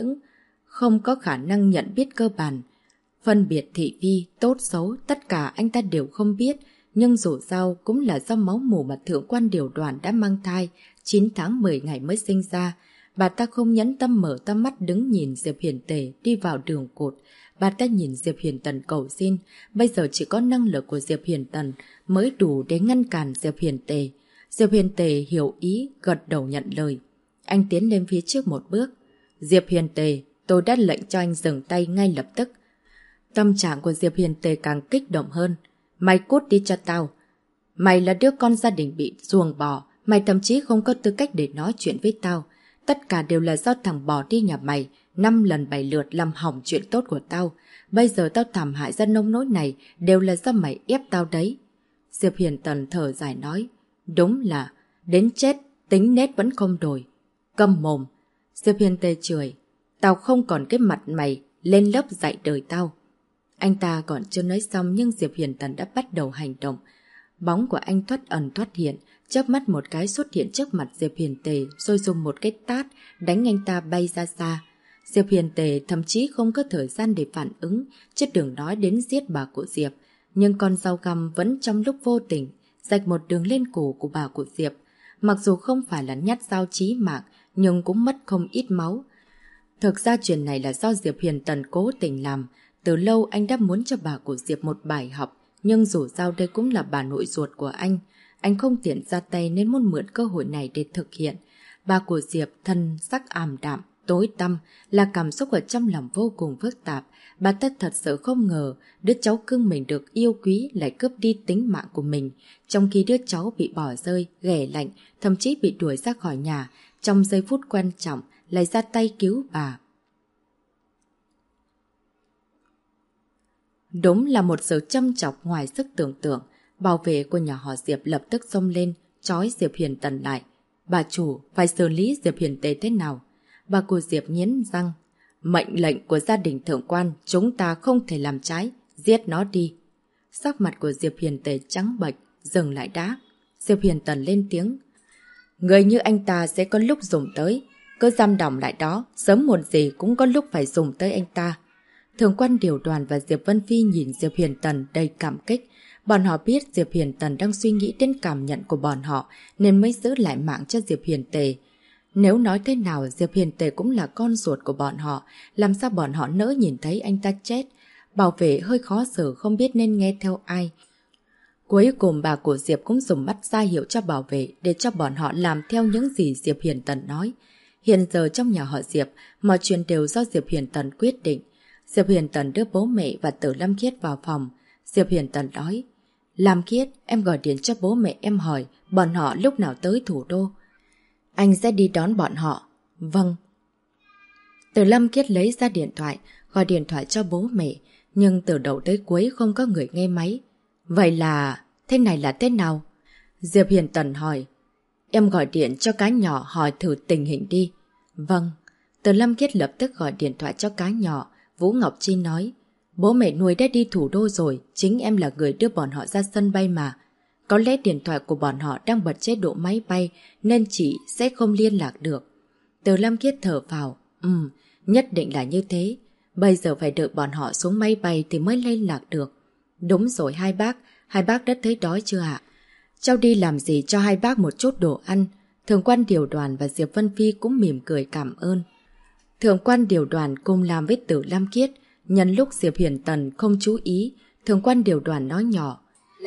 không có khả năng nhận biết cơ bản. Phân biệt thị vi, tốt xấu, tất cả anh ta đều không biết, nhưng dù sao cũng là do máu mủ mà Thượng quan Điều Đoàn đã mang thai, 9 tháng 10 ngày mới sinh ra. Bà ta không nhẫn tâm mở to mắt đứng nhìn Diệp Hiền Tề đi vào đường cột. Bà ta nhìn Diệp Hiền Tần cầu xin, bây giờ chỉ có năng lực của Diệp Hiền Tần mới đủ để ngăn cản Diệp Hiền Tề. Diệp Hiền Tề hiểu ý, gật đầu nhận lời. Anh tiến lên phía trước một bước. Diệp Hiền Tề, tôi đã lệnh cho anh dừng tay ngay lập tức. Tâm trạng của Diệp Hiền Tề càng kích động hơn. Mày cút đi cho tao. Mày là đứa con gia đình bị ruồng bỏ, mày thậm chí không có tư cách để nói chuyện với tao. Tất cả đều là do thằng bỏ đi nhà mày, 5 lần 7 lượt làm hỏng chuyện tốt của tao. Bây giờ tao thảm hại ra nông nỗi này đều là do mày ép tao đấy. Diệp Hiền Tần thở dài nói. Đúng là, đến chết, tính nết vẫn không đổi. Câm mồm. Diệp Hiền Tề chửi. Tao không còn cái mặt mày lên lớp dạy đời tao. Anh ta còn chưa nói xong nhưng Diệp Hiền Tần đã bắt đầu hành động. Bóng của anh thoát ẩn thoát hiện, chớp mắt một cái xuất hiện trước mặt Diệp Hiền Tề rồi dùng một cái tát đánh anh ta bay ra xa. Diệp Hiền Tề thậm chí không có thời gian để phản ứng, chứ đừng nói đến giết bà của Diệp. Nhưng con dao găm vẫn trong lúc vô tình rạch một đường lên cổ của bà của Diệp. Mặc dù không phải là nhát dao chí mạng nhưng cũng mất không ít máu. Thực ra chuyện này là do Diệp Hiền Tần cố tình làm. Từ lâu anh đã muốn cho bà của Diệp một bài học, nhưng dù sao đây cũng là bà nội ruột của anh không tiện ra tay nên muốn mượn cơ hội này để thực hiện. Bà của Diệp thân sắc ảm đạm, tối tăm, là cảm xúc ở trong lòng vô cùng phức tạp. Bà ta thật sự không ngờ đứa cháu cưng mình được yêu quý lại cướp đi tính mạng của mình, trong khi đứa cháu bị bỏ rơi, ghẻ lạnh, thậm chí bị đuổi ra khỏi nhà. Trong giây phút quan trọng lại ra tay cứu bà. Đúng là một sự châm chọc ngoài sức tưởng tượng. Bảo vệ của nhà họ Diệp lập tức xông lên, trói Diệp Hiền Tần lại. Bà chủ phải xử lý Diệp Hiền Tề thế nào? Bà của Diệp nghiến răng. Mệnh lệnh của gia đình thượng quan chúng ta không thể làm trái, giết nó đi. Sắc mặt của Diệp Hiền Tề trắng bệch, dừng lại đáp. Diệp Hiền Tần lên tiếng. Người như anh ta sẽ có lúc dùng tới, cứ giam đỏng lại đó, sớm muộn gì cũng có lúc phải dùng tới anh ta. Thượng quan Điều Đoàn và Diệp Vân Phi nhìn Diệp Hiền Tần đầy cảm kích. Bọn họ biết Diệp Hiền Tần đang suy nghĩ đến cảm nhận của bọn họ nên mới giữ lại mạng cho Diệp Hiền Tề. Nếu nói thế nào Diệp Hiền Tề cũng là con ruột của bọn họ, làm sao bọn họ nỡ nhìn thấy anh ta chết. Bảo vệ hơi khó xử không biết nên nghe theo ai. Cuối cùng bà của Diệp cũng dùng mắt ra hiệu cho bảo vệ để cho bọn họ làm theo những gì Diệp Hiền Tần nói. Hiện giờ trong nhà họ Diệp, mọi chuyện đều do Diệp Hiền Tần quyết định. Diệp Hiền Tần đưa bố mẹ và Tử Lâm Khiết vào phòng. Diệp Hiền Tần nói, Lam Khiết, em gọi điện cho bố mẹ em hỏi bọn họ lúc nào tới thủ đô. Anh sẽ đi đón bọn họ. Vâng. Tử Lâm Khiết lấy ra điện thoại, gọi điện thoại cho bố mẹ, nhưng từ đầu tới cuối không có người nghe máy. Vậy là... thế này là thế nào? Diệp Hiền Tần hỏi. Em gọi điện cho cá nhỏ hỏi thử tình hình đi. Vâng. Tử Lâm Khiết lập tức gọi điện thoại cho cá nhỏ. Vũ Ngọc Chi nói, bố mẹ nuôi đã đi thủ đô rồi, chính em là người đưa bọn họ ra sân bay mà. Có lẽ điện thoại của bọn họ đang bật chế độ máy bay nên chị sẽ không liên lạc được. Từ Lâm Khiết thở phào, nhất định là như thế. Bây giờ phải đợi bọn họ xuống máy bay thì mới liên lạc được. Đúng rồi hai bác đã thấy đói chưa ạ? Cháu đi làm gì cho hai bác một chút đồ ăn. Thượng quan Điều Đoàn và Diệp Vân Phi cũng mỉm cười cảm ơn. Thượng quan Điều Đoàn cùng làm với Tử Lam Khiết. Nhân lúc Diệp Hiền Tần không chú ý, Thượng quan Điều Đoàn nói nhỏ,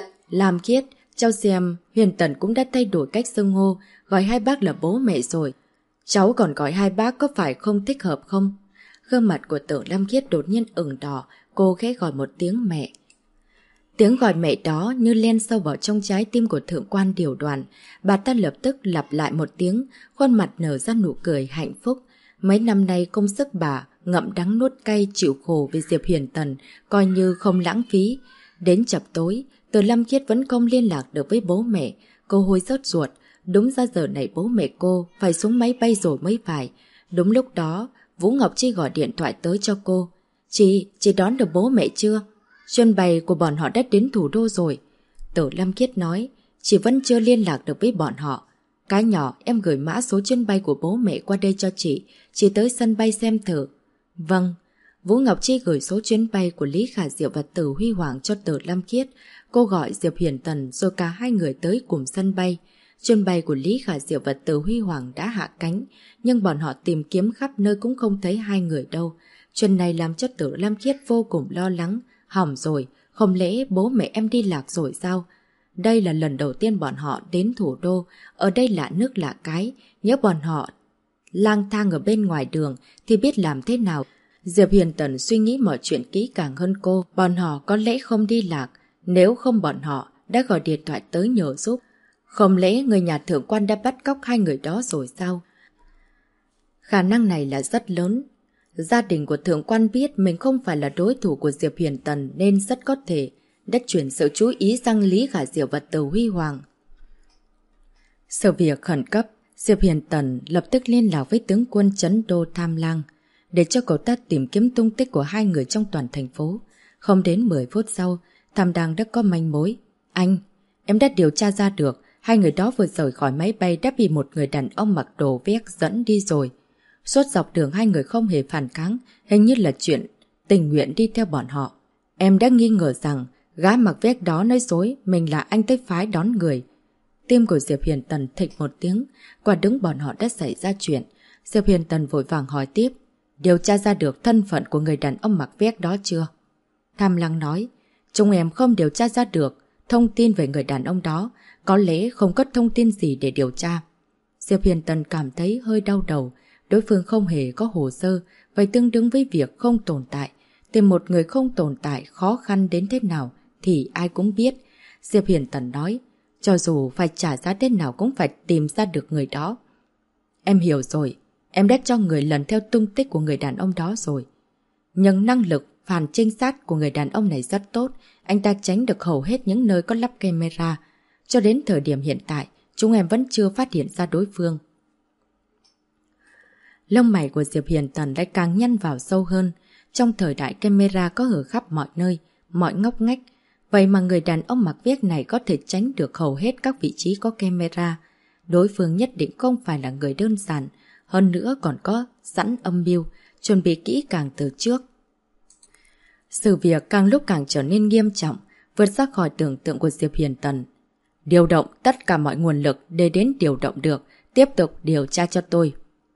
Lam Khiết, cháu xem Hiền Tần cũng đã thay đổi cách xưng hô, gọi hai bác là bố mẹ rồi. Cháu còn gọi hai bác có phải không thích hợp không? Gương mặt của Tử Lam Khiết đột nhiên ửng đỏ, cô khẽ gọi một tiếng mẹ. Tiếng gọi mẹ đó như len sâu vào trong trái tim của Thượng quan Điều Đoàn. Bà ta lập tức lặp lại một tiếng, khuôn mặt nở ra nụ cười hạnh phúc. Mấy năm nay công sức bà ngậm đắng nuốt cay chịu khổ vì Diệp Hiền Tần coi như không lãng phí. Đến chập tối, Từ Lâm Khiết vẫn không liên lạc được với bố mẹ. Cô hối rớt ruột. Đúng ra giờ này bố mẹ cô phải xuống máy bay rồi mới phải. Đúng lúc đó, Vũ Ngọc Chi gọi điện thoại tới cho cô. Chị đón được bố mẹ chưa? Chuyến bay của bọn họ đã đến thủ đô rồi. Tử Lâm Khiết nói, chị vẫn chưa liên lạc được với bọn họ. Cái nhỏ em gửi mã số chuyến bay của bố mẹ qua đây cho chị tới sân bay xem thử. Vâng. Vũ Ngọc Chi gửi số chuyến bay của Lý Khả Diệu và Tử Huy Hoàng cho Tử Lâm Khiết. Cô gọi Diệp Hiền Tần rồi cả hai người tới cùng sân bay. Chuyến bay của Lý Khả Diệu và Tử Huy Hoàng đã hạ cánh, nhưng bọn họ tìm kiếm khắp nơi cũng không thấy hai người đâu. Chuyện này làm cho Tử Lâm Khiết vô cùng lo lắng. Hỏng rồi, không lẽ bố mẹ em đi lạc rồi sao? Đây là lần đầu tiên bọn họ đến thủ đô, ở đây lạ nước lạ cái, nhớ bọn họ lang thang ở bên ngoài đường thì biết làm thế nào. Diệp Hiền Tần suy nghĩ mọi chuyện kỹ càng hơn cô, bọn họ có lẽ không đi lạc, nếu không bọn họ đã gọi điện thoại tới nhờ giúp. Không lẽ người nhà thượng quan đã bắt cóc hai người đó rồi sao? Khả năng này là rất lớn. Gia đình của thượng quan biết mình không phải là đối thủ của Diệp Hiền Tần nên rất có thể đã chuyển sự chú ý sang Lý Khả Diệu và Tử Huy Hoàng. Sự việc khẩn cấp, Diệp Hiền Tần lập tức liên lạc với tướng quân trấn đô Tham Lang để cho cậu ta tìm kiếm tung tích của hai người trong toàn thành phố. Không đến 10 phút sau, Tham Đang đã có manh mối. Anh, em đã điều tra ra được hai người đó vừa rời khỏi máy bay đã bị một người đàn ông mặc đồ vét dẫn đi rồi. Suốt dọc đường hai người không hề phản kháng, hình như là chuyện tình nguyện đi theo bọn họ. Em đã nghi ngờ rằng gã mặc vét đó nói dối mình là anh tới phái đón người. Tim của Diệp Hiền Tần thịch một tiếng, quả đúng bọn họ đã xảy ra chuyện. Diệp Hiền Tần vội vàng hỏi tiếp. điều tra ra được thân phận của người đàn ông mặc vest đó chưa? Tham Lăng nói, chúng em không điều tra ra được thông tin về người đàn ông đó, có lẽ không có thông tin gì để điều tra. Diệp Hiền Tần cảm thấy hơi đau đầu, đối phương không hề có hồ sơ, vậy tương đương với việc không tồn tại. Tìm một người không tồn tại khó khăn đến thế nào thì ai cũng biết. Diệp Hiền Tần nói, cho dù phải trả giá thế nào cũng phải tìm ra được người đó. Em hiểu rồi, em đã cho người lần theo tung tích của người đàn ông đó rồi. Nhưng năng lực phản trinh sát của người đàn ông này rất tốt, anh ta tránh được hầu hết những nơi có lắp camera. Cho đến thời điểm hiện tại, chúng em vẫn chưa phát hiện ra đối phương. Lông mày của Diệp Hiền Tần lại càng nhăn vào sâu hơn. Trong thời đại camera có ở khắp mọi nơi, mọi ngóc ngách. Vậy mà người đàn ông mặc vest này có thể tránh được hầu hết các vị trí có camera. Đối phương nhất định không phải là người đơn giản, hơn nữa còn có sẵn âm mưu, chuẩn bị kỹ càng từ trước. Sự việc càng lúc càng trở nên nghiêm trọng, vượt ra khỏi tưởng tượng của Diệp Hiền Tần. Điều động tất cả mọi nguồn lực để đến điều động được, tiếp tục điều tra cho tôi.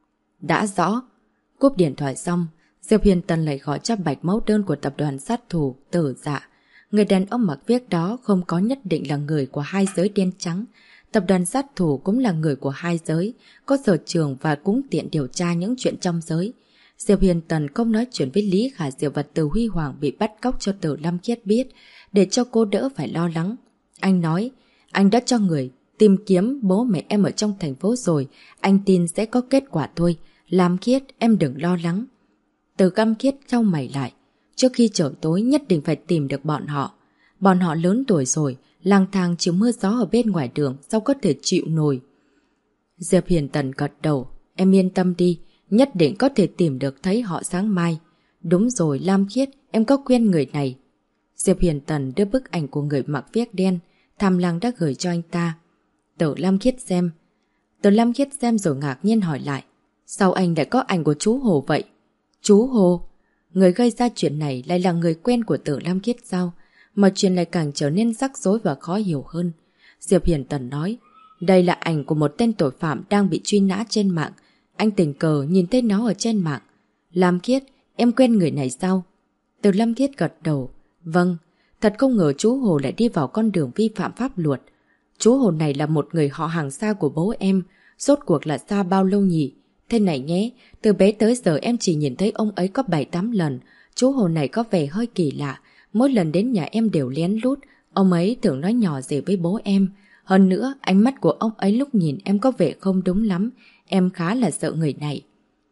Đã rõ. Cúp điện thoại xong, Diệp Hiền Tần lại gọi cho Bạch mẫu đơn của tập đoàn sát thủ Tử Dạ. Người đàn ông mặc vest đó không có nhất định là người của hai giới đen trắng. Tập đoàn sát thủ cũng là người của hai giới, có sở trường và cũng tiện điều tra những chuyện trong giới. Diệp Hiền Tần không nói chuyện với Lý Khả Diệp và Từ Huy Hoàng bị bắt cóc cho Tử Lâm Khiết biết, để cho cô đỡ phải lo lắng. Anh nói, anh đã cho người tìm kiếm bố mẹ em ở trong thành phố rồi, anh tin sẽ có kết quả thôi. Lam Khiết, em đừng lo lắng. Từ Cam Khiết cau mày lại. Trước khi trời tối nhất định phải tìm được bọn họ. Bọn họ lớn tuổi rồi, lang thang chịu mưa gió ở bên ngoài đường, sao có thể chịu nổi. Diệp Hiền Tần gật đầu. Em yên tâm đi, nhất định có thể tìm được thấy họ sáng mai. Đúng rồi Lam Khiết, em có quen người này. Diệp Hiền Tần đưa bức ảnh của người mặc vest đen, Tham Lăng đã gửi cho anh ta. Từ Lam Khiết xem. Từ Lam Khiết xem rồi ngạc nhiên hỏi lại. Sao anh lại có ảnh của chú Hồ vậy? Chú Hồ? Người gây ra chuyện này lại là người quen của Tử Lam Khiết sao? Mà chuyện này càng trở nên rắc rối và khó hiểu hơn. Diệp Hiền Tần nói, đây là ảnh của một tên tội phạm đang bị truy nã trên mạng. Anh tình cờ nhìn thấy nó ở trên mạng. Lam Khiết, em quen người này sao? Từ Lam Khiết gật đầu. Vâng, thật không ngờ chú Hồ lại đi vào con đường vi phạm pháp luật. Chú Hồ này là một người họ hàng xa của bố em. Rốt cuộc là xa bao lâu nhỉ? Thế này nhé, từ bé tới giờ em chỉ nhìn thấy ông ấy có 7-8 lần. Chú Hồ này có vẻ hơi kỳ lạ. Mỗi lần đến nhà em đều lén lút. Ông ấy thường nói nhỏ gì với bố em. Hơn nữa, ánh mắt của ông ấy lúc nhìn em có vẻ không đúng lắm. Em khá là sợ người này.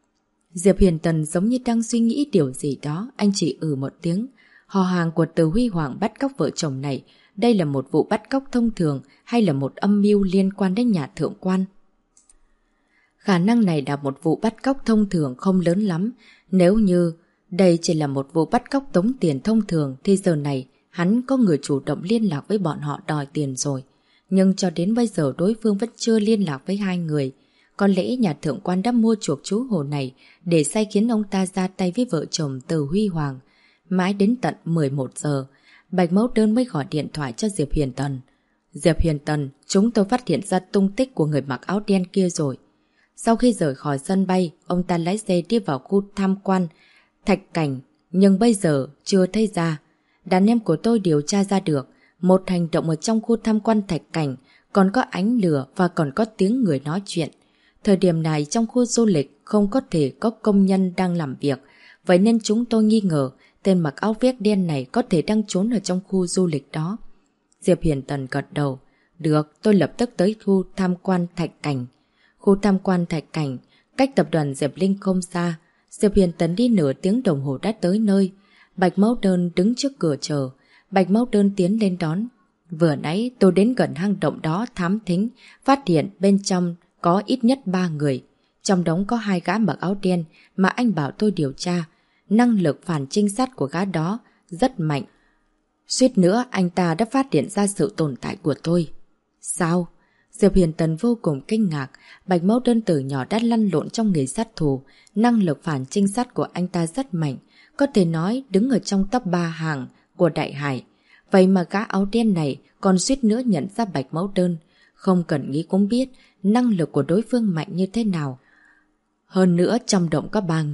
Diệp Hiền Tần giống như đang suy nghĩ điều gì đó. Anh chỉ một tiếng. Họ hàng của Từ Huy Hoàng bắt cóc vợ chồng này. Đây là một vụ bắt cóc thông thường hay là một âm mưu liên quan đến nhà thượng quan? Khả năng này là một vụ bắt cóc thông thường không lớn lắm. Nếu như đây chỉ là một vụ bắt cóc tống tiền thông thường thì giờ này hắn có người chủ động liên lạc với bọn họ đòi tiền rồi. Nhưng cho đến bây giờ đối phương vẫn chưa liên lạc với hai người. Có lẽ nhà thượng quan đã mua chuộc chú Hồ này để sai khiến ông ta ra tay với vợ chồng Từ Huy Hoàng. Mãi đến tận 11 giờ, Bạch mẫu đơn mới gọi điện thoại cho Diệp Hiền Tần. Diệp Hiền Tần, chúng tôi phát hiện ra tung tích của người mặc áo đen kia rồi. Sau khi rời khỏi sân bay, ông ta lái xe đi vào khu tham quan Thạch Cảnh, nhưng bây giờ chưa thấy ra. Đàn em của tôi điều tra ra được, một hành động ở trong khu tham quan Thạch Cảnh, còn có ánh lửa và còn có tiếng người nói chuyện. Thời điểm này trong khu du lịch không có thể có công nhân đang làm việc, vậy nên chúng tôi nghi ngờ tên mặc áo vest đen này có thể đang trốn ở trong khu du lịch đó. Diệp Hiền Tần gật đầu. Được, tôi lập tức tới khu tham quan Thạch Cảnh. Khu tham quan Thạch Cảnh, cách tập đoàn Diệp Linh không xa. Diệp Hiền Tần đi nửa tiếng đồng hồ đã tới nơi. Bạch mẫu đơn đứng trước cửa chờ. Bạch mẫu đơn tiến lên đón. Vừa nãy tôi đến gần hang động đó thám thính, phát hiện bên trong có ít nhất 3 người. Trong đó có 2 gã mặc áo đen mà anh bảo tôi điều tra. Năng lực phản trinh sát của gã đó rất mạnh. Suýt nữa anh ta đã phát hiện ra sự tồn tại của tôi. Sao? Diệp Hiền Tần vô cùng kinh ngạc. Bạch mẫu đơn từ nhỏ đã lăn lộn trong nghề sát thủ. Năng lực phản trinh sát của anh ta rất mạnh, có thể nói đứng ở trong top 3 hàng của Đại Hải. Vậy mà gã áo đen này còn suýt nữa nhận ra Bạch mẫu đơn. Không cần nghĩ cũng biết năng lực của đối phương mạnh như thế nào. Hơn nữa trong động có 3 người,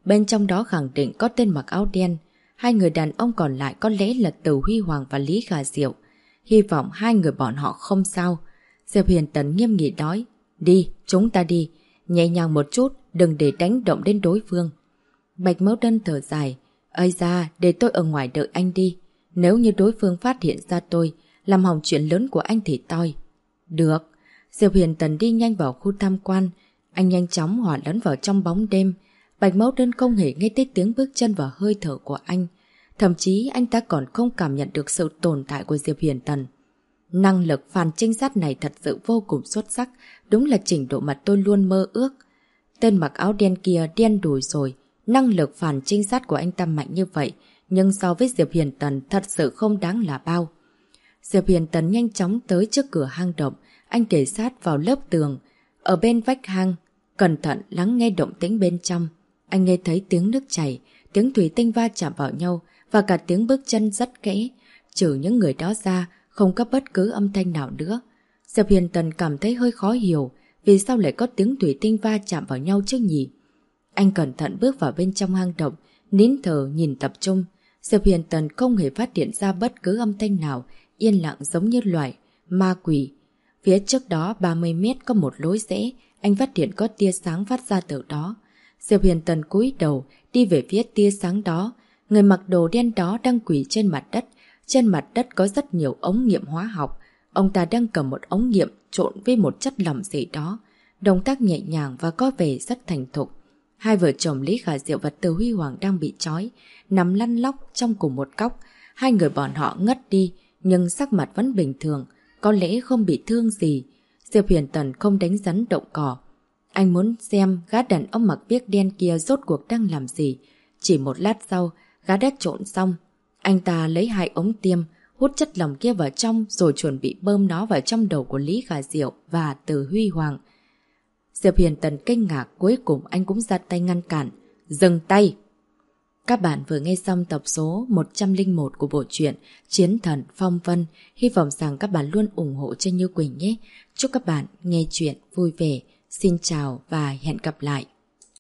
Bên trong đó khẳng định có tên mặc áo đen. Hai người đàn ông còn lại có lẽ là Từ Huy Hoàng và Lý Khả Diệu. Hy vọng hai người bọn họ không sao. Diệp Huyền Tần nghiêm nghị nói, đi, chúng ta đi. Nhẹ nhàng một chút, đừng để đánh động đến đối phương. Bạch Mẫu Đơn thở dài, ơi da, để tôi ở ngoài đợi anh đi. Nếu như đối phương phát hiện ra tôi, làm hỏng chuyện lớn của anh thì toi. Được. Diệp Huyền Tần đi nhanh vào khu tham quan. Anh nhanh chóng hòa lẫn vào trong bóng đêm. Bạch Mẫu Đơn không hề nghe thấy tiếng bước chân và hơi thở của anh. Thậm chí anh ta còn không cảm nhận được sự tồn tại của Diệp Huyền Tần. Năng lực phản trinh sát này thật sự vô cùng xuất sắc, đúng là trình độ mà tôi luôn mơ ước. Tên mặc áo đen kia đen đủi rồi, năng lực phản trinh sát của anh ta mạnh như vậy, nhưng so với Diệp Huyền Tần thật sự không đáng là bao. Diệp Huyền Tần nhanh chóng tới trước cửa hang động, anh kề sát vào lớp tường, ở bên vách hang, cẩn thận lắng nghe động tĩnh bên trong. Anh nghe thấy tiếng nước chảy, tiếng thủy tinh va chạm vào nhau và cả tiếng bước chân rất kẽ. Trừ những người đó ra, không có bất cứ âm thanh nào nữa. Diệp Huyền Tần cảm thấy hơi khó hiểu vì sao lại có tiếng thủy tinh va chạm vào nhau chứ nhỉ. Anh cẩn thận bước vào bên trong hang động, nín thở nhìn tập trung. Diệp Huyền Tần không hề phát hiện ra bất cứ âm thanh nào, yên lặng giống như loại ma quỷ. Phía trước đó 30 mét có một lối rẽ, anh phát hiện có tia sáng phát ra từ đó. Diệp Huyền Tần cúi đầu đi về phía tia sáng đó. Người mặc đồ đen đó đang quỳ trên mặt đất. Trên mặt đất có rất nhiều ống nghiệm hóa học. Ông ta đang cầm một ống nghiệm trộn với một chất lỏng gì đó. Động tác nhẹ nhàng và có vẻ rất thành thục. Hai vợ chồng Lý Khả Diệu và Từ Huy Hoàng đang bị trói, nằm lăn lóc trong cùng một góc. Hai người bọn họ ngất đi, nhưng sắc mặt vẫn bình thường, có lẽ không bị thương gì. Diệp Huyền Tần không đánh rắn động cỏ. Anh muốn xem gã đàn ông mặc viếc đen kia rốt cuộc đang làm gì. Chỉ một lát sau, gã đã trộn xong. Anh ta lấy 2 ống tiêm, hút chất lỏng kia vào trong rồi chuẩn bị bơm nó vào trong đầu của Lý Khả Diệu và Từ Huy Hoàng. Diệp Huyền Tần kinh ngạc, cuối cùng anh cũng ra tay ngăn cản. Dừng tay! Các bạn vừa nghe xong tập số 101 của bộ truyện Chiến Thần Phong Vân. Hy vọng rằng các bạn luôn ủng hộ cho Như Quỳnh nhé. Chúc các bạn nghe chuyện vui vẻ. Xin chào và hẹn gặp lại.